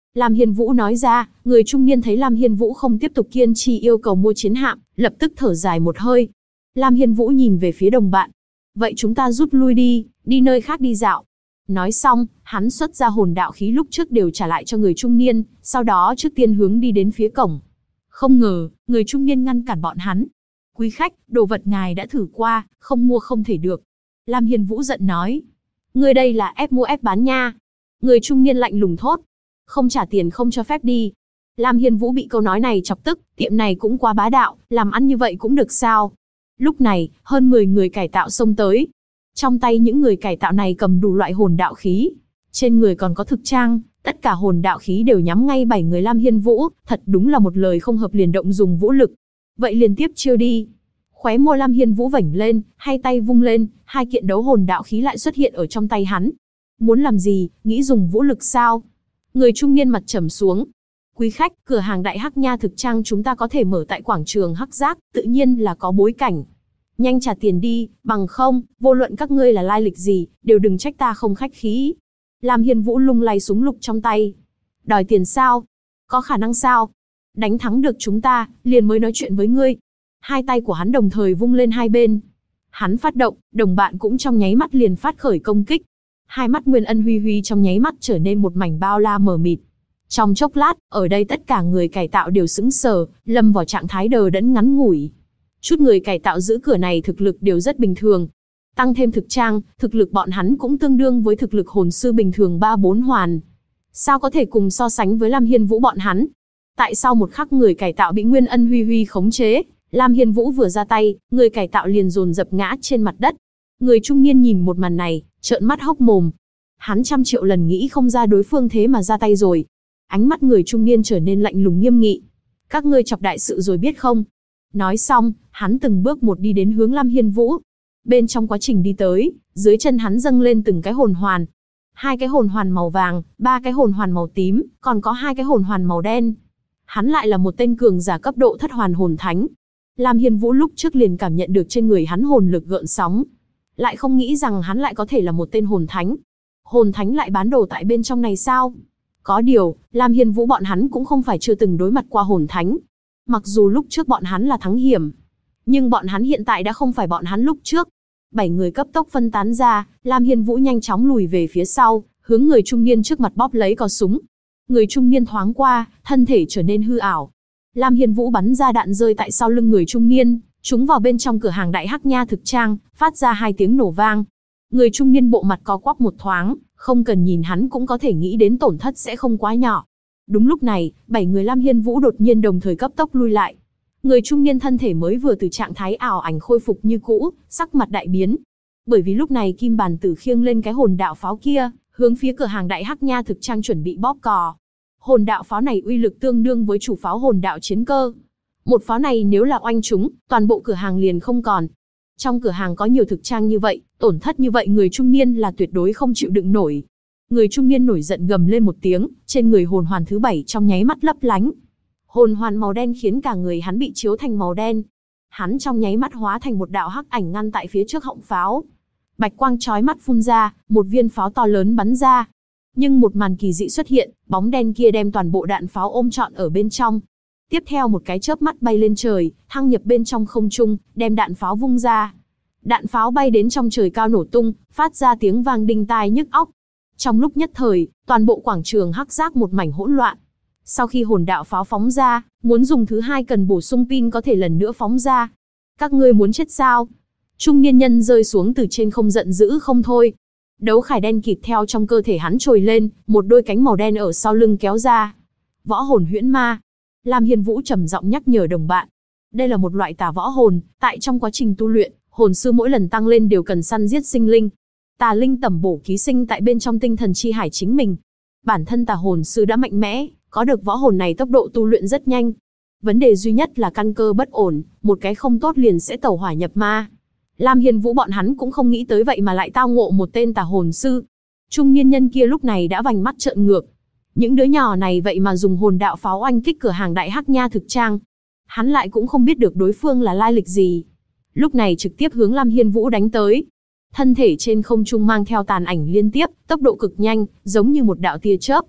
Lam Hiên Vũ nói ra. Người trung niên thấy Lam Hiên Vũ không tiếp tục kiên trì yêu cầu mua chiến hạm, lập tức thở dài một hơi. Lam Hiên Vũ nhìn về phía đồng bạn. Vậy chúng ta rút lui đi, đi nơi khác đi dạo. Nói xong, hắn xuất ra hồn đạo khí lúc trước đều trả lại cho người trung niên, sau đó trước tiên hướng đi đến phía cổng. Không ngờ, người trung niên ngăn cản bọn hắn. Quý khách, đồ vật ngài đã thử qua, không mua không thể được. Lam Hiên Vũ giận nói. Người đây là ép mua ép bán nha. Người trung niên lạnh lùng thốt. Không trả tiền không cho phép đi. Lam Hiên Vũ bị câu nói này chọc tức, tiệm này cũng quá bá đạo, làm ăn như vậy cũng được sao. Lúc này, hơn 10 người cải tạo xông tới. Trong tay những người cải tạo này cầm đủ loại hồn đạo khí. Trên người còn có thực trang, tất cả hồn đạo khí đều nhắm ngay 7 người Lam Hiên Vũ, thật đúng là một lời không hợp liền động dùng vũ lực. Vậy liền tiếp chiêu đi. Khóe môi Lam Hiên Vũ vểnh lên, hai tay vung lên, hai kiện đấu hồn đạo khí lại xuất hiện ở trong tay hắn. Muốn làm gì, nghĩ dùng vũ lực sao? Người trung niên mặt trầm xuống. Quý khách, cửa hàng Đại Hắc Nha thực trang chúng ta có thể mở tại quảng trường Hắc Giác, tự nhiên là có bối cảnh. Nhanh trả tiền đi, bằng không, vô luận các ngươi là lai lịch gì, đều đừng trách ta không khách khí. Lam Hiên Vũ lung lay súng lục trong tay. Đòi tiền sao? Có khả năng sao? Đánh thắng được chúng ta, liền mới nói chuyện với ngươi. Hai tay của hắn đồng thời vung lên hai bên. Hắn phát động, đồng bạn cũng trong nháy mắt liền phát khởi công kích. Hai mắt Nguyên Ân Huy Huy trong nháy mắt trở nên một mảnh bao la mờ mịt. Trong chốc lát, ở đây tất cả người cải tạo đều sững sờ, lâm vào trạng thái đờ đẫn ngắn ngủi. Chút người cải tạo giữ cửa này thực lực đều rất bình thường. Tăng thêm thực trang, thực lực bọn hắn cũng tương đương với thực lực hồn sư bình thường 3-4 hoàn. Sao có thể cùng so sánh với Lam Hiên Vũ bọn hắn? Tại sao một khắc người cải tạo bị Nguyên Ân Huy Huy khống chế, Lam Hiên Vũ vừa ra tay, người cải tạo liền dồn dập ngã trên mặt đất. Người trung niên nhìn một màn này, trợn mắt hốc mồm. Hắn trăm triệu lần nghĩ không ra đối phương thế mà ra tay rồi. Ánh mắt người trung niên trở nên lạnh lùng nghiêm nghị. Các ngươi chọc đại sự rồi biết không? Nói xong, hắn từng bước một đi đến hướng Lam Hiên Vũ. Bên trong quá trình đi tới, dưới chân hắn dâng lên từng cái hồn hoàn. 2 cái hồn hoàn màu vàng, 3 cái hồn hoàn màu tím, còn có 2 cái hồn hoàn màu đen. Hắn lại là một tên cường giả cấp độ thất hoàn hồn thánh. Lam Hiên Vũ lúc trước liền cảm nhận được trên người hắn hồn lực gợn sóng. Lại không nghĩ rằng hắn lại có thể là một tên hồn thánh. Hồn thánh lại bán đồ tại bên trong này sao? Có điều, Lam Hiên Vũ bọn hắn cũng không phải chưa từng đối mặt qua hồn thánh. Mặc dù lúc trước bọn hắn là thắng hiểm, nhưng bọn hắn hiện tại đã không phải bọn hắn lúc trước. 7 người cấp tốc phân tán ra, Lam Hiên Vũ nhanh chóng lùi về phía sau, hướng người trung niên trước mặt bóp lấy cò súng. Người trung niên thoáng qua, thân thể trở nên hư ảo. Lam Hiên Vũ bắn ra đạn rơi tại sau lưng người trung niên, trúng vào bên trong cửa hàng Đại Hắc Nha thực trang, phát ra 2 tiếng nổ vang. Người trung niên bộ mặt co quắp một thoáng, không cần nhìn hắn cũng có thể nghĩ đến tổn thất sẽ không quá nhỏ. Đúng lúc này, 7 người Lam Hiên Vũ đột nhiên đồng thời cấp tốc lui lại. Người trung niên thân thể mới vừa từ trạng thái ảo ảnh khôi phục như cũ, sắc mặt đại biến. Bởi vì lúc này Kim Bàn Tử khiêng lên cái hồn đạo pháo kia, hướng phía cửa hàng Đại Hắc Nha thực trang chuẩn bị bóp cò. Hồn đạo pháo này uy lực tương đương với chủ pháo hồn đạo chiến cơ. Một pháo này nếu là oanh trúng, toàn bộ cửa hàng liền không còn. Trong cửa hàng có nhiều thực trang như vậy, tổn thất như vậy người trung niên là tuyệt đối không chịu đựng nổi. Người trung niên nổi giận gầm lên một tiếng, trên người hồn hoàn thứ 7 trong nháy mắt lấp lánh. Hồn hoàn màu đen khiến cả người hắn bị chiếu thành màu đen. Hắn trong nháy mắt hóa thành một đạo hắc ảnh ngăn tại phía trước họng pháo. Bạch quang chói mắt phun ra, một viên pháo to lớn bắn ra. Nhưng một màn kỳ dị xuất hiện, bóng đen kia đem toàn bộ đạn pháo ôm trọn ở bên trong. Tiếp theo một cái chớp mắt bay lên trời, thăng nhập bên trong không trung, đem đạn pháo vung ra. Đạn pháo bay đến trong trời cao nổ tung, phát ra tiếng vang đinh tai nhức óc. Trong lúc nhất thời, toàn bộ quảng trường Hắc Giác một mảnh hỗn loạn. Sau khi hồn đạo pháo phóng ra, muốn dùng thứ 2 cần bổ sung pin có thể lần nữa phóng ra. Các ngươi muốn chết sao? Trung niên nhân rơi xuống từ trên không giận dữ không thôi. Đấu khải đen kịt theo trong cơ thể hắn trồi lên, một đôi cánh màu đen ở sau lưng kéo ra. Võ hồn huyễn ma. Lam Hiên Vũ trầm giọng nhắc nhở đồng bạn. Đây là một loại tà võ hồn, tại trong quá trình tu luyện, hồn sư mỗi lần tăng lên đều cần săn giết sinh linh. Tà linh tẩm bổ ký sinh tại bên trong tinh thần chi hải chính mình. Bản thân tà hồn sư đã mạnh mẽ, có được võ hồn này tốc độ tu luyện rất nhanh. Vấn đề duy nhất là căn cơ bất ổn, một cái không tốt liền sẽ tẩu hỏa nhập ma. Lam Hiên Vũ bọn hắn cũng không nghĩ tới vậy mà lại tao ngộ một tên tà hồn sư. Trung niên nhân kia lúc này đã vành mắt trợn ngược. Những đứa nhỏ này vậy mà dùng hồn đạo pháo oanh kích cửa hàng Đại Hắc Nha thực trang. Hắn lại cũng không biết được đối phương là lai lịch gì. Lúc này trực tiếp hướng Lam Hiên Vũ đánh tới. Thân thể trên không trung mang theo tàn ảnh liên tiếp, tốc độ cực nhanh, giống như một đạo tia chớp.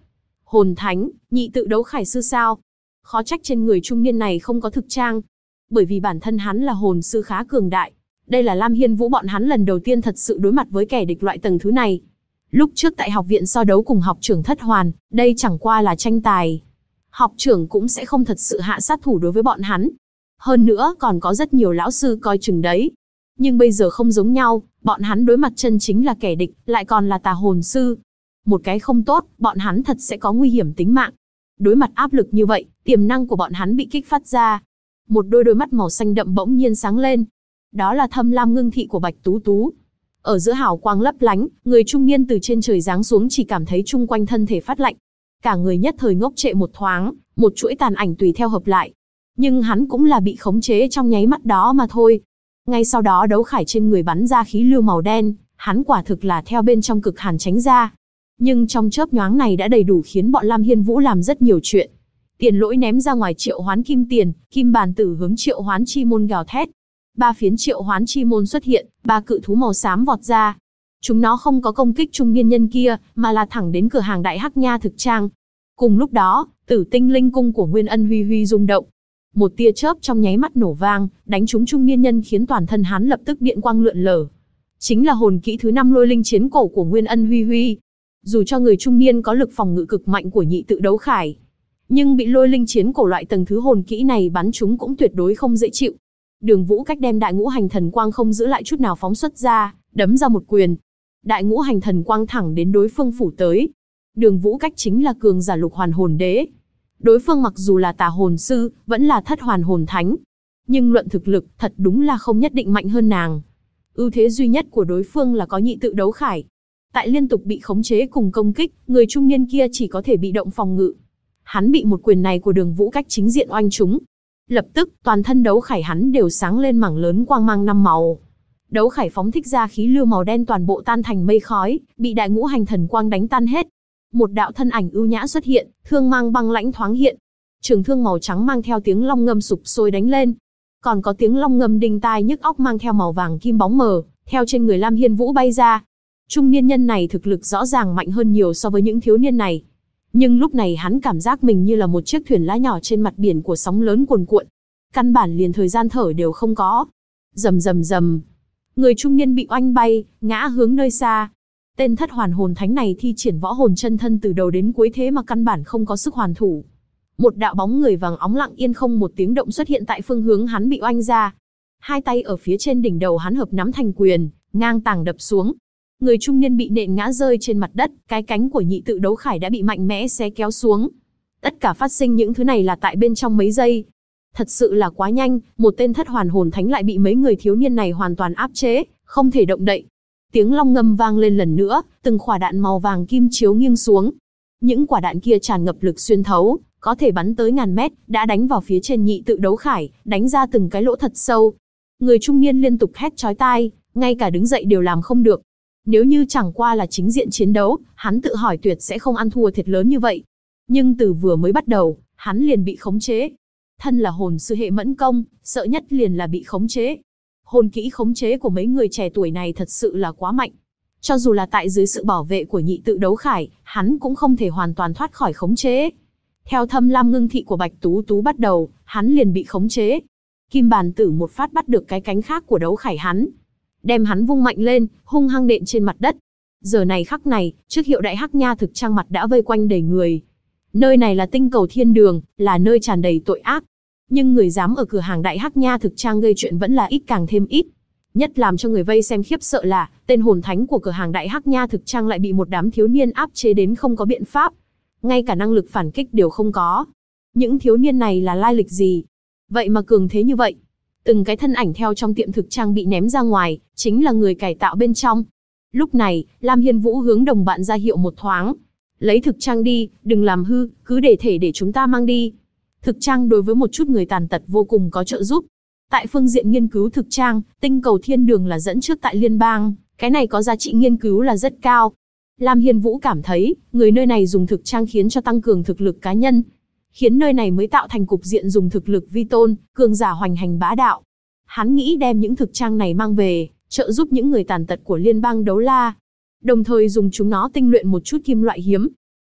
Hồn thánh, nhị tự đấu khải sư sao? Khó trách trên người trung niên này không có thực trang. Bởi vì bản thân hắn là hồn sư khá cường đại. Đây là Lam Hiên Vũ bọn hắn lần đầu tiên thật sự đối mặt với kẻ địch loại tầng thứ này. Lúc trước tại học viện so đấu cùng học trưởng Thất Hoàn, đây chẳng qua là tranh tài. Học trưởng cũng sẽ không thật sự hạ sát thủ đối với bọn hắn. Hơn nữa còn có rất nhiều lão sư coi chừng đấy. Nhưng bây giờ không giống nhau, bọn hắn đối mặt chân chính là kẻ địch, lại còn là tà hồn sư. Một cái không tốt, bọn hắn thật sẽ có nguy hiểm tính mạng. Đối mặt áp lực như vậy, tiềm năng của bọn hắn bị kích phát ra. Một đôi mắt màu xanh đậm bỗng nhiên sáng lên. Đó là Thâm Lam Ngưng Thị của Bạch Tú Tú. Ở giữa hào quang lấp lánh, người trung niên từ trên trời giáng xuống chỉ cảm thấy chung quanh thân thể phát lạnh. Cả người nhất thời ngốc trệ một thoáng, một chuỗi tàn ảnh tùy theo hợp lại. Nhưng hắn cũng là bị khống chế trong nháy mắt đó mà thôi. Ngay sau đó đấu khải trên người bắn ra khí lưu màu đen, hắn quả thực là theo bên trong cực hàn tránh ra. Nhưng trong chớp nhoáng này đã đầy đủ khiến bọn Lam Hiên Vũ làm rất nhiều chuyện. Tiền Lỗi ném ra ngoài triệu hoán kim tiền, kim bàn tử hướng triệu hoán chi môn gào thét. 3 phiến triệu hoán chi môn xuất hiện, 3 cự thú màu xám vọt ra. Chúng nó không có công kích trung niên nhân kia, mà là thẳng đến cửa hàng Đại Hắc Nha thực trang. Cùng lúc đó, Tử Tinh Linh cung của Nguyên Ân Huy Huy rung động. Một tia chớp trong nháy mắt nổ vang, đánh trúng trung niên nhân khiến toàn thân hắn lập tức điện quang lượn lờ. Chính là hồn kỹ thứ 5 Lôi Linh Chiến Cổ của Nguyên Ân Huy Huy. Dù cho người trung niên có lực phòng ngự cực mạnh của nhị tự đấu khải, nhưng bị Lôi Linh Chiến Cổ loại tầng thứ hồn kỹ này bắn trúng cũng tuyệt đối không dễ chịu. Đường Vũ Cách đem Đại Ngũ Hành Thần Quang không giữ lại chút nào phóng xuất ra, đấm ra một quyền. Đại Ngũ Hành Thần Quang thẳng đến đối phương phủ tới. Đường Vũ Cách chính là cường giả Lục Hoàn Hồn Đế. Đối phương mặc dù là tà hồn sư, vẫn là Thất Hoàn Hồn Thánh, nhưng luận thực lực, thật đúng là không nhất định mạnh hơn nàng. Ưu thế duy nhất của đối phương là có nhị tự đấu khải. Tại liên tục bị khống chế cùng công kích, người trung niên kia chỉ có thể bị động phòng ngự. Hắn bị một quyền này của Đường Vũ Cách chính diện oanh trúng. Lập tức, toàn thân đấu khải hắn đều sáng lên mảng lớn quang mang 5 màu. Đấu khải phóng thích ra khí lưu màu đen toàn bộ tan thành mây khói, bị Đại Ngũ Hành Thần Quang đánh tan hết. Một đạo thân ảnh ưu nhã xuất hiện, thương mang băng lãnh thoáng hiện. Trường thương màu trắng mang theo tiếng long ngâm sục sôi đánh lên. Còn có tiếng long ngâm đinh tai nhức óc mang theo màu vàng kim bóng mờ, theo trên người Lam Hiên Vũ bay ra. Trung niên nhân này thực lực rõ ràng mạnh hơn nhiều so với những thiếu niên này. Nhưng lúc này hắn cảm giác mình như là một chiếc thuyền lá nhỏ trên mặt biển của sóng lớn cuồn cuộn. Căn bản liền thời gian thở đều không có. Rầm rầm rầm. Người trung niên bị oanh bay, ngã hướng nơi xa. Tên Thất Hoàn Hồn Thánh này thi triển võ hồn chân thân từ đầu đến cuối thế mà căn bản không có sức hoàn thủ. Một đạo bóng người vàng óng lặng yên không một tiếng động xuất hiện tại phương hướng hắn bị oanh ra. Hai tay ở phía trên đỉnh đầu hắn hợp nắm thành quyền, ngang tàng đập xuống. Người trung niên bị nện ngã rơi trên mặt đất, cái cánh của nhị tự đấu khải đã bị mạnh mẽ xé kéo xuống. Tất cả phát sinh những thứ này là tại bên trong mấy giây. Thật sự là quá nhanh, một tên Thất Hoàn Hồn Thánh lại bị mấy người thiếu niên này hoàn toàn áp chế, không thể động đậy. Tiếng long ngâm vang lên lần nữa, từng quả đạn màu vàng kim chiếu nghiêng xuống. Những quả đạn kia tràn ngập lực xuyên thấu, có thể bắn tới ngàn mét, đã đánh vào phía trên nhị tự đấu khải, đánh ra từng cái lỗ thật sâu. Người trung niên liên tục hét chói tai, ngay cả đứng dậy đều làm không được. Nếu như chẳng qua là chính diện chiến đấu, hắn tự hỏi tuyệt sẽ không ăn thua thiệt lớn như vậy. Nhưng từ vừa mới bắt đầu, hắn liền bị khống chế. Thân là hồn sư hệ mẫn công, sợ nhất liền là bị khống chế. Hồn kỹ khống chế của mấy người trẻ tuổi này thật sự là quá mạnh. Cho dù là tại dưới sự bảo vệ của nhị tự đấu khải, hắn cũng không thể hoàn toàn thoát khỏi khống chế. Theo Thâm Lam Ngưng Thị của Bạch Tú Tú bắt đầu, hắn liền bị khống chế. Kim bàn tử một phát bắt được cái cánh khác của đấu khải hắn, đem hắn vung mạnh lên, hung hăng đện trên mặt đất. Giờ này khắc này, trước hiệu Đại Hắc Nha thực trang mặt đã vây quanh đầy người. Nơi này là tinh cầu thiên đường, là nơi tràn đầy tội ác. Nhưng người dám ở cửa hàng Đại Hắc Nha thực trang gây chuyện vẫn là ít càng thêm ít. Nhất làm cho người vây xem khiếp sợ là, tên hồn thánh của cửa hàng Đại Hắc Nha thực trang lại bị một đám thiếu niên áp chế đến không có biện pháp. Ngay cả năng lực phản kích đều không có. Những thiếu niên này là lai lịch gì? Vậy mà cường thế như vậy. Từng cái thân ảnh theo trong tiệm thực trang bị ném ra ngoài, chính là người cải tạo bên trong. Lúc này, Lam Hiên Vũ hướng đồng bạn ra hiệu một thoáng. Lấy thực trang đi, đừng làm hư, cứ để thể để chúng ta mang đi. Thực trang đối với một chút người tàn tật vô cùng có trợ giúp. Tại phương diện nghiên cứu thực trang, tinh cầu thiên đường là dẫn trước tại liên bang, cái này có giá trị nghiên cứu là rất cao. Lam Hiên Vũ cảm thấy, người nơi này dùng thực trang khiến cho tăng cường thực lực cá nhân, khiến nơi này mới tạo thành cục diện dùng thực lực vi tôn, cường giả hoành hành bá đạo. Hắn nghĩ đem những thực trang này mang về, trợ giúp những người tàn tật của liên bang Đấu La, đồng thời dùng chúng nó tinh luyện một chút kim loại hiếm.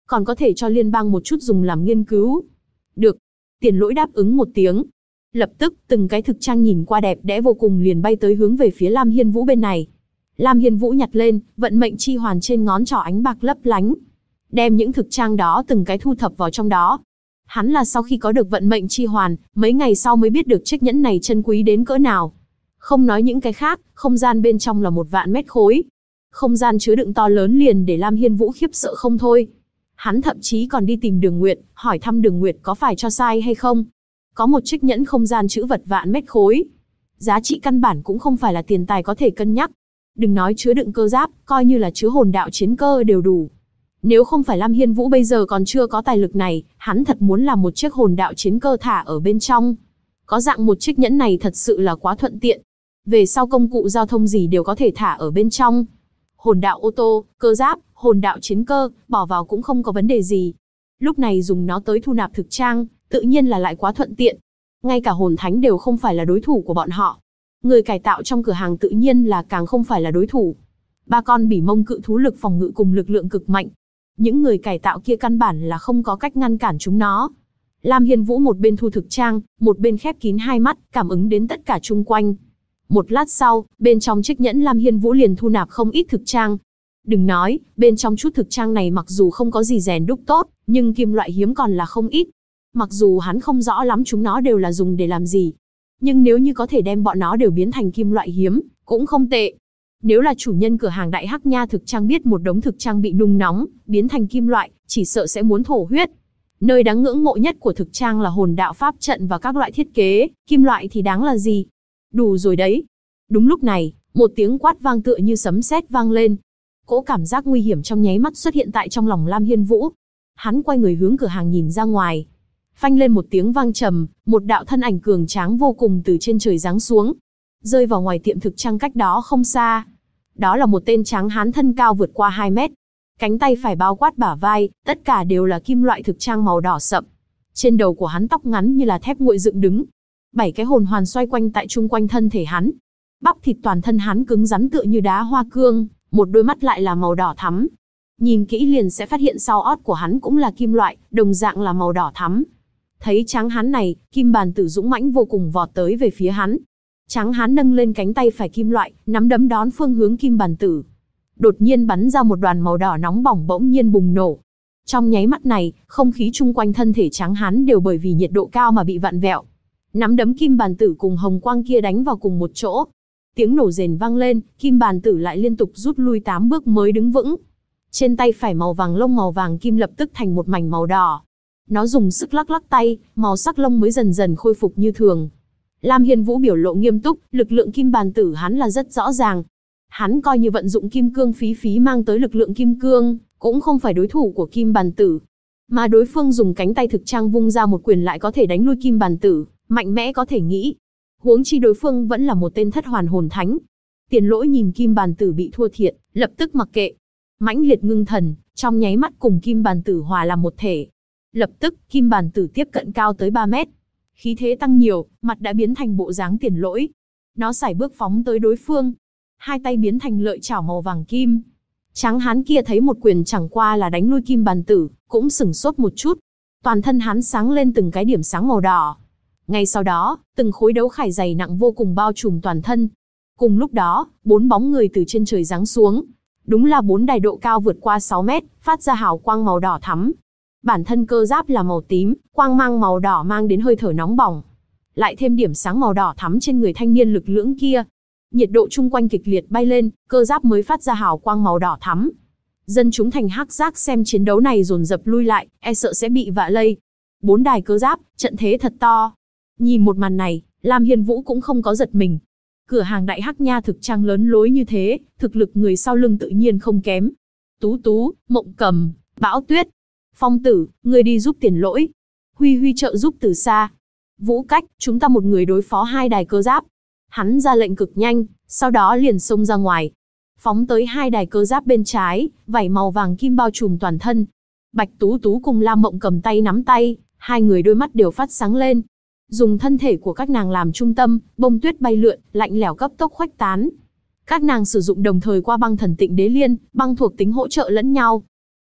còn có thể cho liên bang một chút dùng làm nghiên cứu. Được. Tiền Lỗi đáp ứng một tiếng. Lập tức, từng cái thực trang nhìn qua đẹp đẽ vô cùng liền bay tới hướng về phía Lam Hiên Vũ bên này. Lam Hiên Vũ nhặt lên, vận mệnh chi hoàn trên ngón trỏ ánh bạc lấp lánh. Đem những thực trang đó từng cái thu thập vào trong đó. Hắn là sau khi có được vận mệnh chi hoàn, mấy ngày sau mới biết được chiếc nhẫn này chân quý đến cỡ nào. Không nói những cái khác, không gian bên trong là 1.000.000 mét khối. Không gian chứa đựng to lớn liền để Lam Hiên Vũ khiếp sợ không thôi. Hắn thậm chí còn đi tìm Đường Nguyệt, hỏi thăm Đường Nguyệt có phải cho sai hay không. Có một chiếc nhẫn không gian chữ vật 1.000.000 mét khối. Giá trị căn bản cũng không phải là tiền tài có thể cân nhắc. Đừng nói chứa đựng cơ giáp, coi như là chứa hồn đạo chiến cơ đều đủ. Nếu không phải Lam Hiên Vũ bây giờ còn chưa có tài lực này, hắn thật muốn làm một chiếc hồn đạo chiến cơ thả ở bên trong. Có dạng một chiếc nhẫn này thật sự là quá thuận tiện. Về sau công cụ giao thông gì đều có thể thả ở bên trong. Hồn đạo ô tô, cơ giáp, hồn đạo chiến cơ, bỏ vào cũng không có vấn đề gì. Lúc này dùng nó tới thu nạp thực trang, tự nhiên là lại quá thuận tiện. Ngay cả hồn thánh đều không phải là đối thủ của bọn họ. Người cải tạo trong cửa hàng tự nhiên là càng không phải là đối thủ. 3 con bỉ mông cự thú lực phòng ngự cùng lực lượng cực mạnh. Những người cải tạo kia căn bản là không có cách ngăn cản chúng nó. Lam Hiên Vũ một bên thu thực trang, một bên khép kín hai mắt, cảm ứng đến tất cả chung quanh. Một lát sau, bên trong chiếc nhẫn Lam Hiên Vũ liền thu nạp không ít thực trang. Đừng nói, bên trong chút thực trang này mặc dù không có gì rèn đúc tốt, nhưng kim loại hiếm còn là không ít. Mặc dù hắn không rõ lắm chúng nó đều là dùng để làm gì, nhưng nếu như có thể đem bọn nó đều biến thành kim loại hiếm, cũng không tệ. Nếu là chủ nhân cửa hàng Đại Hắc Nha thực trang biết một đống thực trang bị nung nóng, biến thành kim loại, chỉ sợ sẽ muốn thổ huyết. Nơi đáng ngưỡng mộ nhất của thực trang là hồn đạo pháp trận và các loại thiết kế, kim loại thì đáng là gì? Đủ rồi đấy. Đúng lúc này, một tiếng quát vang tựa như sấm sét vang lên. Cỗ cảm giác nguy hiểm trong nháy mắt xuất hiện tại trong lòng Lam Hiên Vũ. Hắn quay người hướng cửa hàng nhìn ra ngoài. Phanh lên một tiếng vang trầm, một đạo thân ảnh cường tráng vô cùng từ trên trời giáng xuống, rơi vào ngoài tiệm thực trang cách đó không xa. Đó là một tên tráng hán thân cao vượt qua 2 mét. Cánh tay phải bao quát bả vai, tất cả đều là kim loại thực trang màu đỏ sậm. Trên đầu của hắn tóc ngắn như là thép nguội dựng đứng. 7 cái hồn hoàn xoay quanh tại chung quanh thân thể hắn. Bắp thịt toàn thân hắn cứng rắn tựa như đá hoa cương, một đôi mắt lại là màu đỏ thắm. Nhìn kỹ liền sẽ phát hiện sau ót của hắn cũng là kim loại, đồng dạng là màu đỏ thắm. Thấy tráng hán này, Kim Bàn Tử dũng mãnh vô cùng vọt tới về phía hắn. Tráng hán nâng lên cánh tay phải kim loại, nắm đấm đón phương hướng Kim Bàn Tử. Đột nhiên bắn ra một đoàn màu đỏ nóng bỏng bỗng nhiên bùng nổ. Trong nháy mắt này, không khí chung quanh thân thể tráng hán đều bởi vì nhiệt độ cao mà bị vặn vẹo. Nắm đấm Kim Bàn Tử cùng hồng quang kia đánh vào cùng một chỗ. Tiếng nổ rền vang lên, Kim Bàn Tử lại liên tục rút lui 8 bước mới đứng vững. Trên tay phải màu vàng lông màu vàng kim lập tức thành một mảnh màu đỏ. Nó dùng sức lắc lắc tay, màu sắc lông mới dần dần khôi phục như thường. Lam Hiên Vũ biểu lộ nghiêm túc, lực lượng Kim Bàn Tử hắn là rất rõ ràng. Hắn coi như vận dụng kim cương phí phí mang tới lực lượng kim cương, cũng không phải đối thủ của Kim Bàn Tử. Mà đối phương dùng cánh tay thực trang vung ra một quyền lại có thể đánh lui Kim Bàn Tử, mạnh mẽ có thể nghĩ. Huống chi đối phương vẫn là một tên thất hoàn hồn thánh. Tiền Lỗi nhìn Kim Bàn Tử bị thua thiệt, lập tức mặc kệ. Mãnh liệt ngưng thần, trong nháy mắt cùng Kim Bàn Tử hòa làm một thể. Lập tức, Kim Bàn Tử tiếp cận cao tới 3 mét. Khí thế tăng nhiều, mặt đã biến thành bộ dáng Tiền Lỗi. Nó sải bước phóng tới đối phương. Hai tay biến thành lợi chảo màu vàng kim. Tráng hán kia thấy một quyền chẳng qua là đánh lui Kim Bàn Tử, cũng sửng sốt một chút. Toàn thân hắn sáng lên từng cái điểm sáng màu đỏ. Ngay sau đó, từng khối đấu khải dày nặng vô cùng bao trùm toàn thân. Cùng lúc đó, 4 bóng người từ trên trời giáng xuống. Đúng là 4 đài độ cao vượt qua 6 mét, phát ra hào quang màu đỏ thắm. Bản thân cơ giáp là màu tím, quang mang màu đỏ mang đến hơi thở nóng bỏng. Lại thêm điểm sáng màu đỏ thắm trên người thanh niên lực lưỡng kia. Nhiệt độ chung quanh kịch liệt bay lên, cơ giáp mới phát ra hào quang màu đỏ thắm. Dân chúng thành hắc giác xem chiến đấu này dồn dập lui lại, e sợ sẽ bị vạ lây. 4 đài cơ giáp, trận thế thật to. Nhìn một màn này, Lam Hiên Vũ cũng không có giật mình. Cửa hàng Đại Hắc Nha thực trang lớn lối như thế, thực lực người sau lưng tự nhiên không kém. Tú Tú, Mộng Cầm, Bão Tuyết, Phong Tử, người đi giúp Tiền Lỗi. Huy Huy trợ giúp từ xa. Vũ Cách, chúng ta một người đối phó 2 đài cơ giáp. Hắn ra lệnh cực nhanh, sau đó liền xông ra ngoài. Phóng tới 2 đài cơ giáp bên trái, vảy màu vàng kim bao trùm toàn thân. Bạch Tú Tú cùng Lam Mộng Cầm tay nắm tay, hai người đôi mắt đều phát sáng lên. Dùng thân thể của các nàng làm trung tâm, bông tuyết bay lượn, lạnh lẽo cấp tốc khuếch tán. Các nàng sử dụng đồng thời qua băng thần tịnh đế liên, băng thuộc tính hỗ trợ lẫn nhau.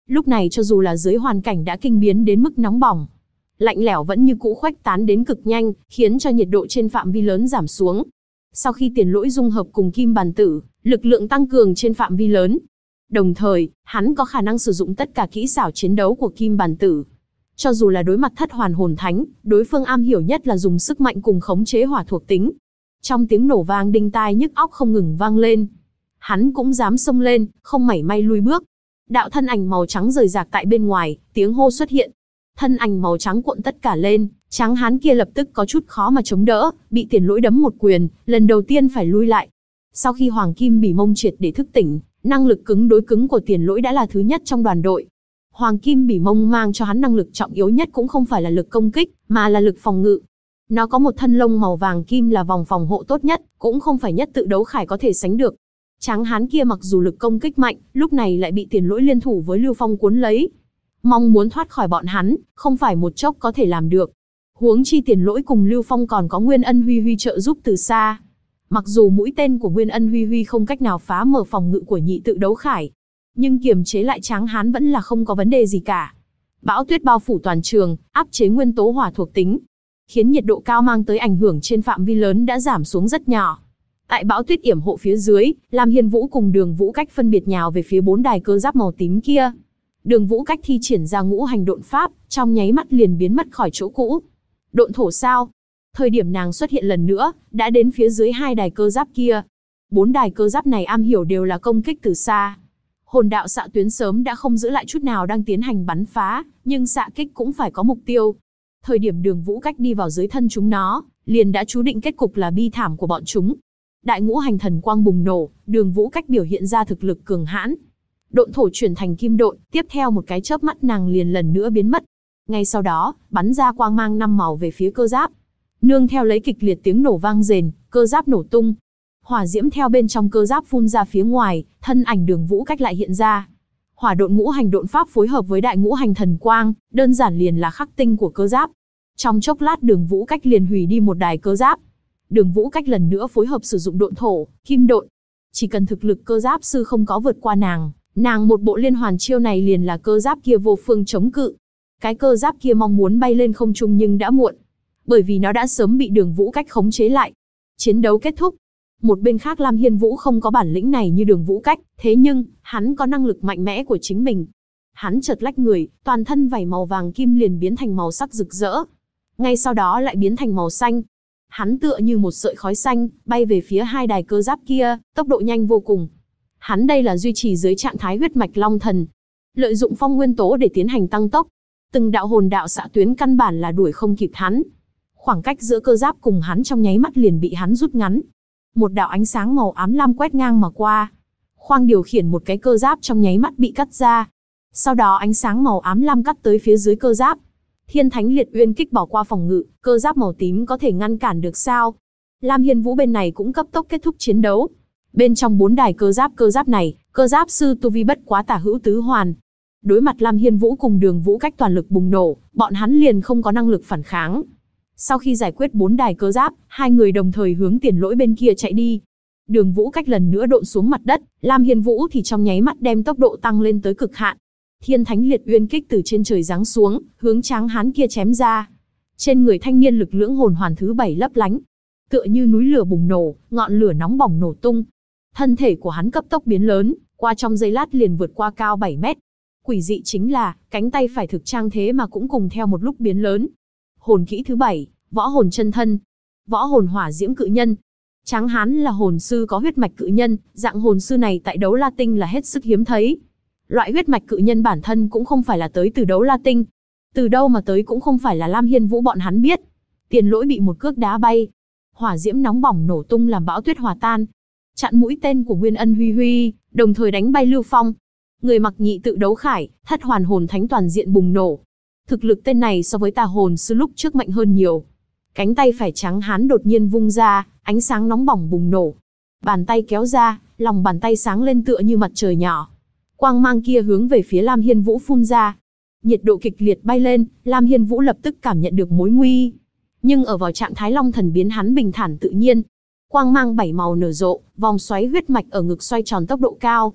Lúc này cho dù là dưới hoàn cảnh đã kinh biến đến mức nóng bỏng, lạnh lẽo vẫn như cũ khuếch tán đến cực nhanh, khiến cho nhiệt độ trên phạm vi lớn giảm xuống. Sau khi Tiền Lỗi dung hợp cùng Kim Bàn Tử, lực lượng tăng cường trên phạm vi lớn. Đồng thời, hắn có khả năng sử dụng tất cả kỹ xảo chiến đấu của Kim Bàn Tử. Cho dù là đối mặt Thất Hoàn Hồn Thánh, đối phương am hiểu nhất là dùng sức mạnh cùng khống chế hỏa thuộc tính. Trong tiếng nổ vang đinh tai nhức óc không ngừng vang lên, hắn cũng dám xông lên, không mảy may lùi bước. Đạo thân ảnh màu trắng rời rạc tại bên ngoài, tiếng hô xuất hiện. Thân ảnh màu trắng cuộn tất cả lên, trắng hán kia lập tức có chút khó mà chống đỡ, bị Tiền Lỗi đấm một quyền, lần đầu tiên phải lui lại. Sau khi Hoàng Kim Bỉ Mông triệt để thức tỉnh, năng lực cứng đối cứng của Tiền Lỗi đã là thứ nhất trong đoàn đội. Hoàng Kim Bỉ Mông mang cho hắn năng lực trọng yếu nhất cũng không phải là lực công kích, mà là lực phòng ngự. Nó có một thân lông màu vàng kim là vòng phòng hộ tốt nhất, cũng không phải nhất tự đấu khải có thể sánh được. Tráng hán kia mặc dù lực công kích mạnh, lúc này lại bị Tiền Lỗi liên thủ với Lưu Phong cuốn lấy. Mong muốn thoát khỏi bọn hắn, không phải một chốc có thể làm được. Huống chi Tiền Lỗi cùng Lưu Phong còn có Nguyên Ân Huy Huy trợ giúp từ xa. Mặc dù mũi tên của Nguyên Ân Huy Huy không cách nào phá mở phòng ngự của nhị tự đấu khải, nhưng kiềm chế lại tráng hán vẫn là không có vấn đề gì cả. Bão tuyết bao phủ toàn trường, áp chế nguyên tố hỏa thuộc tính, khiến nhiệt độ cao mang tới ảnh hưởng trên phạm vi lớn đã giảm xuống rất nhỏ. Tại bão tuyết yểm hộ phía dưới, Lam Hiên Vũ cùng Đường Vũ Cách phân biệt nhào về phía 4 đài cơ giáp màu tím kia. Đường Vũ Cách thi triển ra ngũ hành độn pháp, trong nháy mắt liền biến mất khỏi chỗ cũ. Độn thổ sao? Thời điểm nàng xuất hiện lần nữa, đã đến phía dưới 2 đài cơ giáp kia. 4 đài cơ giáp này am hiểu đều là công kích từ xa. Hồn đạo xạ tuyến sớm đã không giữ lại chút nào đang tiến hành bắn phá, nhưng xạ kích cũng phải có mục tiêu. Thời điểm Đường Vũ Cách đi vào dưới thân chúng nó, liền đã chú định kết cục là bi thảm của bọn chúng. Đại ngũ hành thần quang bùng nổ, Đường Vũ Cách biểu hiện ra thực lực cường hãn. Độn thổ chuyển thành kim độn, tiếp theo một cái chớp mắt nàng liền lần nữa biến mất. Ngay sau đó, bắn ra quang mang 5 màu về phía cơ giáp. Nương theo lấy kịch liệt tiếng nổ vang rền, cơ giáp nổ tung. Hỏa diễm theo bên trong cơ giáp phun ra phía ngoài, thân ảnh Đường Vũ Cách lại hiện ra. Hỏa độn ngũ hành độn pháp phối hợp với đại ngũ hành thần quang, đơn giản liền là khắc tinh của cơ giáp. Trong chốc lát Đường Vũ Cách liền hủy đi một đài cơ giáp. Đường Vũ Cách lần nữa phối hợp sử dụng độn thổ, kim độn. Chỉ cần thực lực cơ giáp sư không có vượt qua nàng một bộ liên hoàn chiêu này liền là cơ giáp kia vô phương chống cự. Cái cơ giáp kia mong muốn bay lên không trung nhưng đã muộn, bởi vì nó đã sớm bị Đường Vũ Cách khống chế lại. Chiến đấu kết thúc. Một bên khác Lam Hiên Vũ không có bản lĩnh này như Đường Vũ Cách, thế nhưng, hắn có năng lực mạnh mẽ của chính mình. Hắn chợt lách người, toàn thân vảy màu vàng kim liền biến thành màu sắc rực rỡ. Ngay sau đó lại biến thành màu xanh. Hắn tựa như một sợi khói xanh, bay về phía 2 đài cơ giáp kia, tốc độ nhanh vô cùng. Hắn đây là duy trì dưới trạng thái huyết mạch long thần, lợi dụng phong nguyên tố để tiến hành tăng tốc. Từng đạo hồn đạo xạ tuyến căn bản là đuổi không kịp hắn. Khoảng cách giữa cơ giáp cùng hắn trong nháy mắt liền bị hắn rút ngắn. Một đạo ánh sáng màu ám lam quét ngang mà qua. Khoang điều khiển một cái cơ giáp trong nháy mắt bị cắt ra. Sau đó ánh sáng màu ám lam cắt tới phía dưới cơ giáp. Thiên Thánh Liệt Uyên kích bỏ qua phòng ngự, cơ giáp màu tím có thể ngăn cản được sao? Lam Hiên Vũ bên này cũng cấp tốc kết thúc chiến đấu. Bên trong 4 đài cơ giáp này, cơ giáp sư tu vi bất quá tả hữu tứ hoàn. Đối mặt Lam Hiên Vũ cùng Đường Vũ Cách toàn lực bùng nổ, bọn hắn liền không có năng lực phản kháng. Sau khi giải quyết 4 đài cơ giáp, 2 người đồng thời hướng Tiền Lỗi bên kia chạy đi. Đường Vũ Cách lần nữa độn xuống mặt đất, Lam Hiên Vũ thì trong nháy mắt đem tốc độ tăng lên tới cực hạn. Thiên Thánh Liệt Uyên kích từ trên trời giáng xuống, hướng tráng hán kia chém ra. Trên người thanh niên lực lưỡng hồn hoàn thứ 7 lấp lánh, tựa như núi lửa bùng nổ, ngọn lửa nóng bỏng nổ tung. Thân thể của hắn cấp tốc biến lớn, qua trong giây lát liền vượt qua cao 7 mét. Quỷ dị chính là, cánh tay phải thực trang thế mà cũng cùng theo một lúc biến lớn. Hồn kỹ thứ 7, võ hồn chân thân, võ hồn hỏa diễm cự nhân. Tráng hán là hồn sư có huyết mạch cự nhân, dạng hồn sư này tại đấu la tinh là hết sức hiếm thấy. Loại huyết mạch cự nhân bản thân cũng không phải là tới từ đấu la tinh. Từ đâu mà tới cũng không phải là Lam Hiên Vũ bọn hắn biết. Tiền Lỗi bị một cước đá bay. Hỏa diễm nóng bỏng nổ tung làm bão tuyết hòa tan. Chặn mũi tên của Nguyên Ân Huy Huy, đồng thời đánh bay Lưu Phong. Người mặc nhị tự đấu khải, thất hoàn hồn thánh toàn diện bùng nổ. Thực lực tên này so với tà hồn sư lúc trước mạnh hơn nhiều. Cánh tay phải trắng hán đột nhiên vung ra, ánh sáng nóng bỏng bùng nổ. Bàn tay kéo ra, lòng bàn tay sáng lên tựa như mặt trời nhỏ. Quang mang kia hướng về phía Lam Hiên Vũ phun ra. Nhiệt độ kịch liệt bay lên, Lam Hiên Vũ lập tức cảm nhận được mối nguy. Nhưng ở vào trạng thái long thần biến hắn bình thản tự nhiên. Quang mang 7 màu nở rộ, vòng xoáy huyết mạch ở ngực xoay tròn tốc độ cao.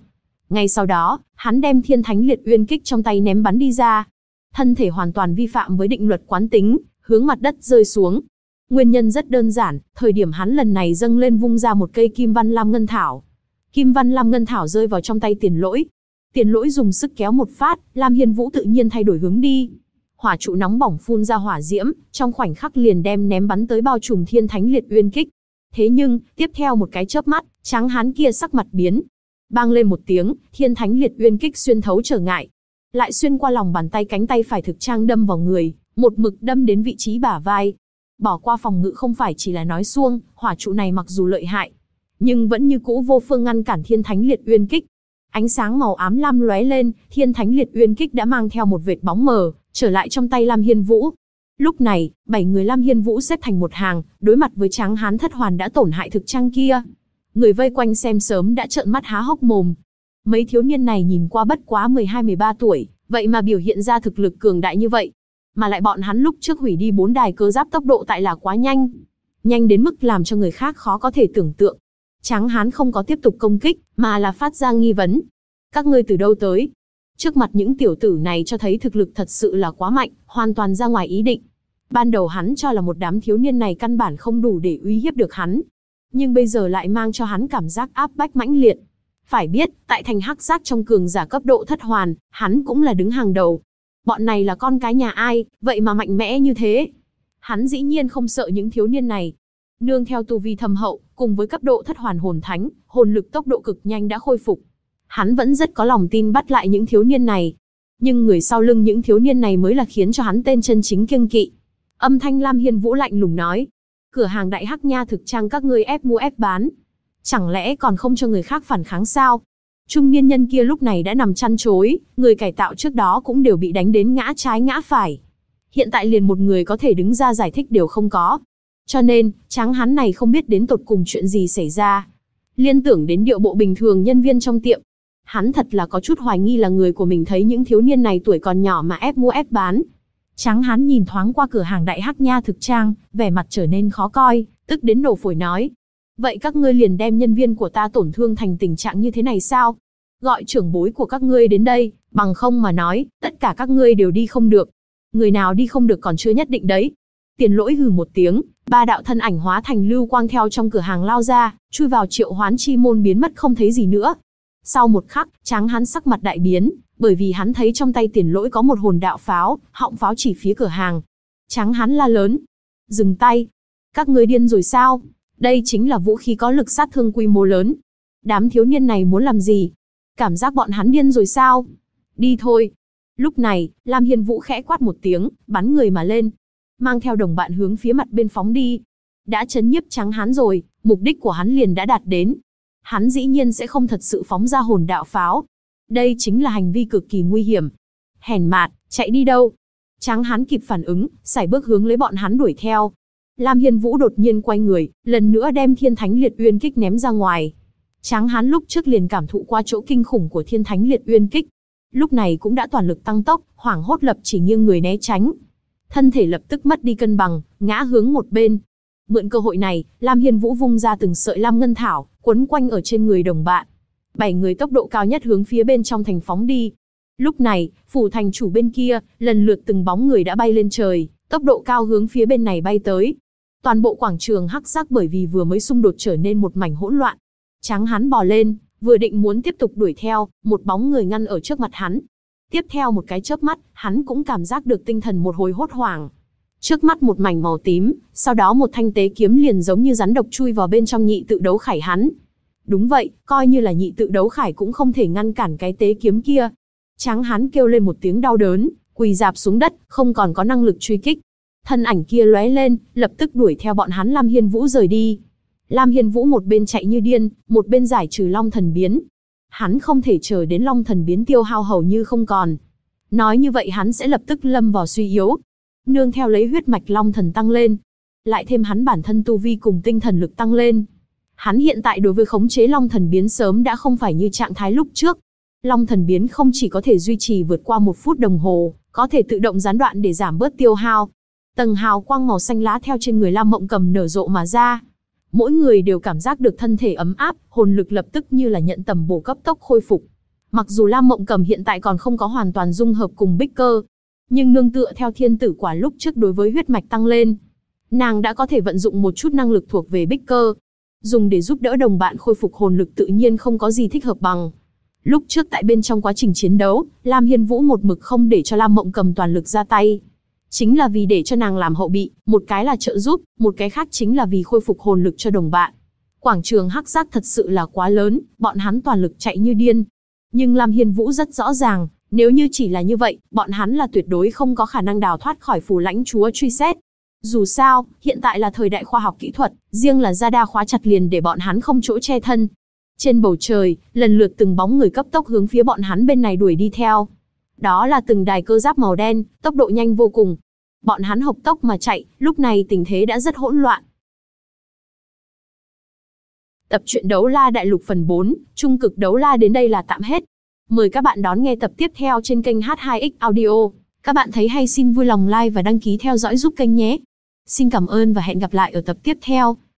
Ngay sau đó, hắn đem Thiên Thánh Liệt Uyên Kích trong tay ném bắn đi ra. Thân thể hoàn toàn vi phạm với định luật quán tính, hướng mặt đất rơi xuống. Nguyên nhân rất đơn giản, thời điểm hắn lần này dâng lên vung ra một cây Kim Văn Lam Ngân Thảo. Kim Văn Lam Ngân Thảo rơi vào trong tay Tiền Lỗi. Tiền Lỗi dùng sức kéo một phát, Lam Hiên Vũ tự nhiên thay đổi hướng đi. Hỏa trụ nóng bỏng phun ra hỏa diễm, trong khoảnh khắc liền đem ném bắn tới bao trùm Thiên Thánh Liệt Uyên Kích. Thế nhưng, tiếp theo một cái chớp mắt, tráng hán kia sắc mặt biến. Bang lên một tiếng, Thiên Thánh Liệt Uyên Kích xuyên thấu trở ngại. Lại xuyên qua lòng bàn tay cánh tay phải thực trang đâm vào người, một mực đâm đến vị trí bả vai. Bỏ qua phòng ngự không phải chỉ là nói suông, hỏa trụ này mặc dù lợi hại, nhưng vẫn như cũ vô phương ngăn cản Thiên Thánh Liệt Uyên Kích. Ánh sáng màu ám lam lóe lên, Thiên Thánh Liệt Uyên Kích đã mang theo một vệt bóng mờ, trở lại trong tay Lam Hiên Vũ. Lúc này, 7 người Lam Hiên Vũ xếp thành một hàng, đối mặt với tráng hán thất hoàn đã tổn hại thực trang kia. Người vây quanh xem sớm đã trợn mắt há hốc mồm. Mấy thiếu niên này nhìn qua bất quá 12-13 tuổi, vậy mà biểu hiện ra thực lực cường đại như vậy. Mà lại bọn hắn lúc trước hủy đi 4 đài cơ giáp tốc độ tại là quá nhanh. Nhanh đến mức làm cho người khác khó có thể tưởng tượng. Tráng hán không có tiếp tục công kích, mà là phát ra nghi vấn. Các ngươi từ đâu tới? Trước mặt những tiểu tử này cho thấy thực lực thật sự là quá mạnh, hoàn toàn ra ngoài ý định. Ban đầu hắn cho là một đám thiếu niên này căn bản không đủ để uy hiếp được hắn. Nhưng bây giờ lại mang cho hắn cảm giác áp bách mãnh liệt. Phải biết, tại thành hắc giác trong cường giả cấp độ thất hoàn, hắn cũng là đứng hàng đầu. Bọn này là con cái nhà ai, vậy mà mạnh mẽ như thế. Hắn dĩ nhiên không sợ những thiếu niên này. Nương theo tu vi thâm hậu, cùng với cấp độ thất hoàn hồn thánh, hồn lực tốc độ cực nhanh đã khôi phục. Hắn vẫn rất có lòng tin bắt lại những thiếu niên này. Nhưng người sau lưng những thiếu niên này mới là khiến cho hắn tên chân chính kiêng kỵ. Âm thanh Lam Hiên Vũ lạnh lùng nói. Cửa hàng Đại Hắc Nha thực trang các ngươi ép mua ép bán. Chẳng lẽ còn không cho người khác phản kháng sao? Trung niên nhân kia lúc này đã nằm chăn chối, người cải tạo trước đó cũng đều bị đánh đến ngã trái ngã phải. Hiện tại liền một người có thể đứng ra giải thích đều không có. Cho nên, tráng hán này không biết đến tột cùng chuyện gì xảy ra. Liên tưởng đến điệu bộ bình thường nhân viên trong tiệm. Hắn thật là có chút hoài nghi là người của mình thấy những thiếu niên này tuổi còn nhỏ mà ép mua ép bán. Tráng hán nhìn thoáng qua cửa hàng Đại Hắc Nha thực trang, vẻ mặt trở nên khó coi, tức đến nổ phổi nói. Vậy các ngươi liền đem nhân viên của ta tổn thương thành tình trạng như thế này sao? Gọi trưởng bối của các ngươi đến đây, bằng không mà nói, tất cả các ngươi đều đi không được. Người nào đi không được còn chưa nhất định đấy. Tiền Lỗi hừ một tiếng, 3 đạo thân ảnh hóa thành lưu quang theo trong cửa hàng lao ra, chui vào triệu hoán chi môn biến mất không thấy gì nữa. Sau một khắc, tráng hán sắc mặt đại biến, bởi vì hắn thấy trong tay Tiền Lỗi có một hồn đạo pháo, họng pháo chỉ phía cửa hàng. Tráng hán la lớn. Dừng tay. Các ngươi điên rồi sao? Đây chính là vũ khí có lực sát thương quy mô lớn. Đám thiếu niên này muốn làm gì? Cảm giác bọn hắn điên rồi sao? Đi thôi. Lúc này, Lam Hiên Vũ khẽ quát một tiếng, bắn người mà lên. Mang theo đồng bạn hướng phía mặt bên phóng đi. Đã chấn nhiếp tráng hán rồi, mục đích của hắn liền đã đạt đến. Hắn dĩ nhiên sẽ không thật sự phóng ra hồn đạo pháo. Đây chính là hành vi cực kỳ nguy hiểm. Hèn mạt, chạy đi đâu? Tráng hán kịp phản ứng, sải bước hướng lấy bọn hắn đuổi theo. Lam Hiên Vũ đột nhiên quay người, lần nữa đem Thiên Thánh Liệt Uyên Kích ném ra ngoài. Tráng hán lúc trước liền cảm thụ qua chỗ kinh khủng của Thiên Thánh Liệt Uyên Kích. Lúc này cũng đã toàn lực tăng tốc, hoảng hốt lập chỉ nghiêng người né tránh. Thân thể lập tức mất đi cân bằng, ngã hướng một bên. Mượn cơ hội này, Lam Hiên Vũ vung ra từng sợi lam ngân thảo, quấn quanh ở trên người đồng bạn. 7 người tốc độ cao nhất hướng phía bên trong thành phóng đi. Lúc này, phủ thành chủ bên kia, lần lượt từng bóng người đã bay lên trời, tốc độ cao hướng phía bên này bay tới. Toàn bộ quảng trường hắc sắc bởi vì vừa mới xung đột trở nên một mảnh hỗn loạn. Tráng hán bò lên, vừa định muốn tiếp tục đuổi theo, một bóng người ngăn ở trước mặt hắn. Tiếp theo một cái chớp mắt, hắn cũng cảm giác được tinh thần một hồi hốt hoảng. Trước mắt một mảnh màu tím, sau đó một thanh tế kiếm liền giống như rắn độc chui vào bên trong nhị tự đấu khải hắn. Đúng vậy, coi như là nhị tự đấu khải cũng không thể ngăn cản cái tế kiếm kia. Tráng hán kêu lên một tiếng đau đớn, quỳ rạp xuống đất, không còn có năng lực truy kích. Thân ảnh kia lóe lên, lập tức đuổi theo bọn hắn Lam Hiên Vũ rời đi. Lam Hiên Vũ một bên chạy như điên, một bên giải trừ Long Thần Biến. Hắn không thể chờ đến Long Thần Biến tiêu hao hầu như không còn. Nói như vậy hắn sẽ lập tức lâm vào suy yếu. Nương theo lấy huyết mạch Long Thần tăng lên, lại thêm hắn bản thân tu vi cùng tinh thần lực tăng lên. Hắn hiện tại đối với khống chế Long Thần Biến sớm đã không phải như trạng thái lúc trước. Long Thần Biến không chỉ có thể duy trì vượt qua 1 phút đồng hồ, có thể tự động gián đoạn để giảm bớt tiêu hao. Tầng hào quang màu xanh lá theo trên người Lam Mộng Cầm nở rộ mà ra. Mỗi người đều cảm giác được thân thể ấm áp, hồn lực lập tức như là nhận tầm bổ cấp tốc khôi phục. Mặc dù Lam Mộng Cầm hiện tại còn không có hoàn toàn dung hợp cùng Bích Cơ, nhưng nương tựa theo thiên tử quả lúc trước đối với huyết mạch tăng lên, nàng đã có thể vận dụng một chút năng lực thuộc về Bích Cơ, dùng để giúp đỡ đồng bạn khôi phục hồn lực, tự nhiên không có gì thích hợp bằng. Lúc trước tại bên trong quá trình chiến đấu, Lam Hiên Vũ một mực không để cho Lam Mộng Cầm toàn lực ra tay. Chính là vì để cho nàng làm hậu bị, một cái là trợ giúp, một cái khác chính là vì khôi phục hồn lực cho đồng bạn. Quảng trường hắc giác thật sự là quá lớn, bọn hắn toàn lực chạy như điên. Nhưng Lam Hiên Vũ rất rõ ràng, nếu như chỉ là như vậy, bọn hắn là tuyệt đối không có khả năng đào thoát khỏi Phù Lãnh Chúa truy xét. Dù sao, hiện tại là thời đại khoa học kỹ thuật, riêng là radar khóa chặt liền để bọn hắn không chỗ che thân. Trên bầu trời, lần lượt từng bóng người cấp tốc hướng phía bọn hắn bên này đuổi đi theo. Đó là từng đài cơ giáp màu đen, tốc độ nhanh vô cùng. Bọn hắn hộc tốc mà chạy, lúc này tình thế đã rất hỗn loạn. Tập truyện Đấu La Đại Lục phần 4, Trung cực Đấu La đến đây là tạm hết. Mời các bạn đón nghe tập tiếp theo trên kênh H2X Audio. Các bạn thấy hay xin vui lòng like và đăng ký theo dõi giúp kênh nhé. Xin cảm ơn và hẹn gặp lại ở tập tiếp theo.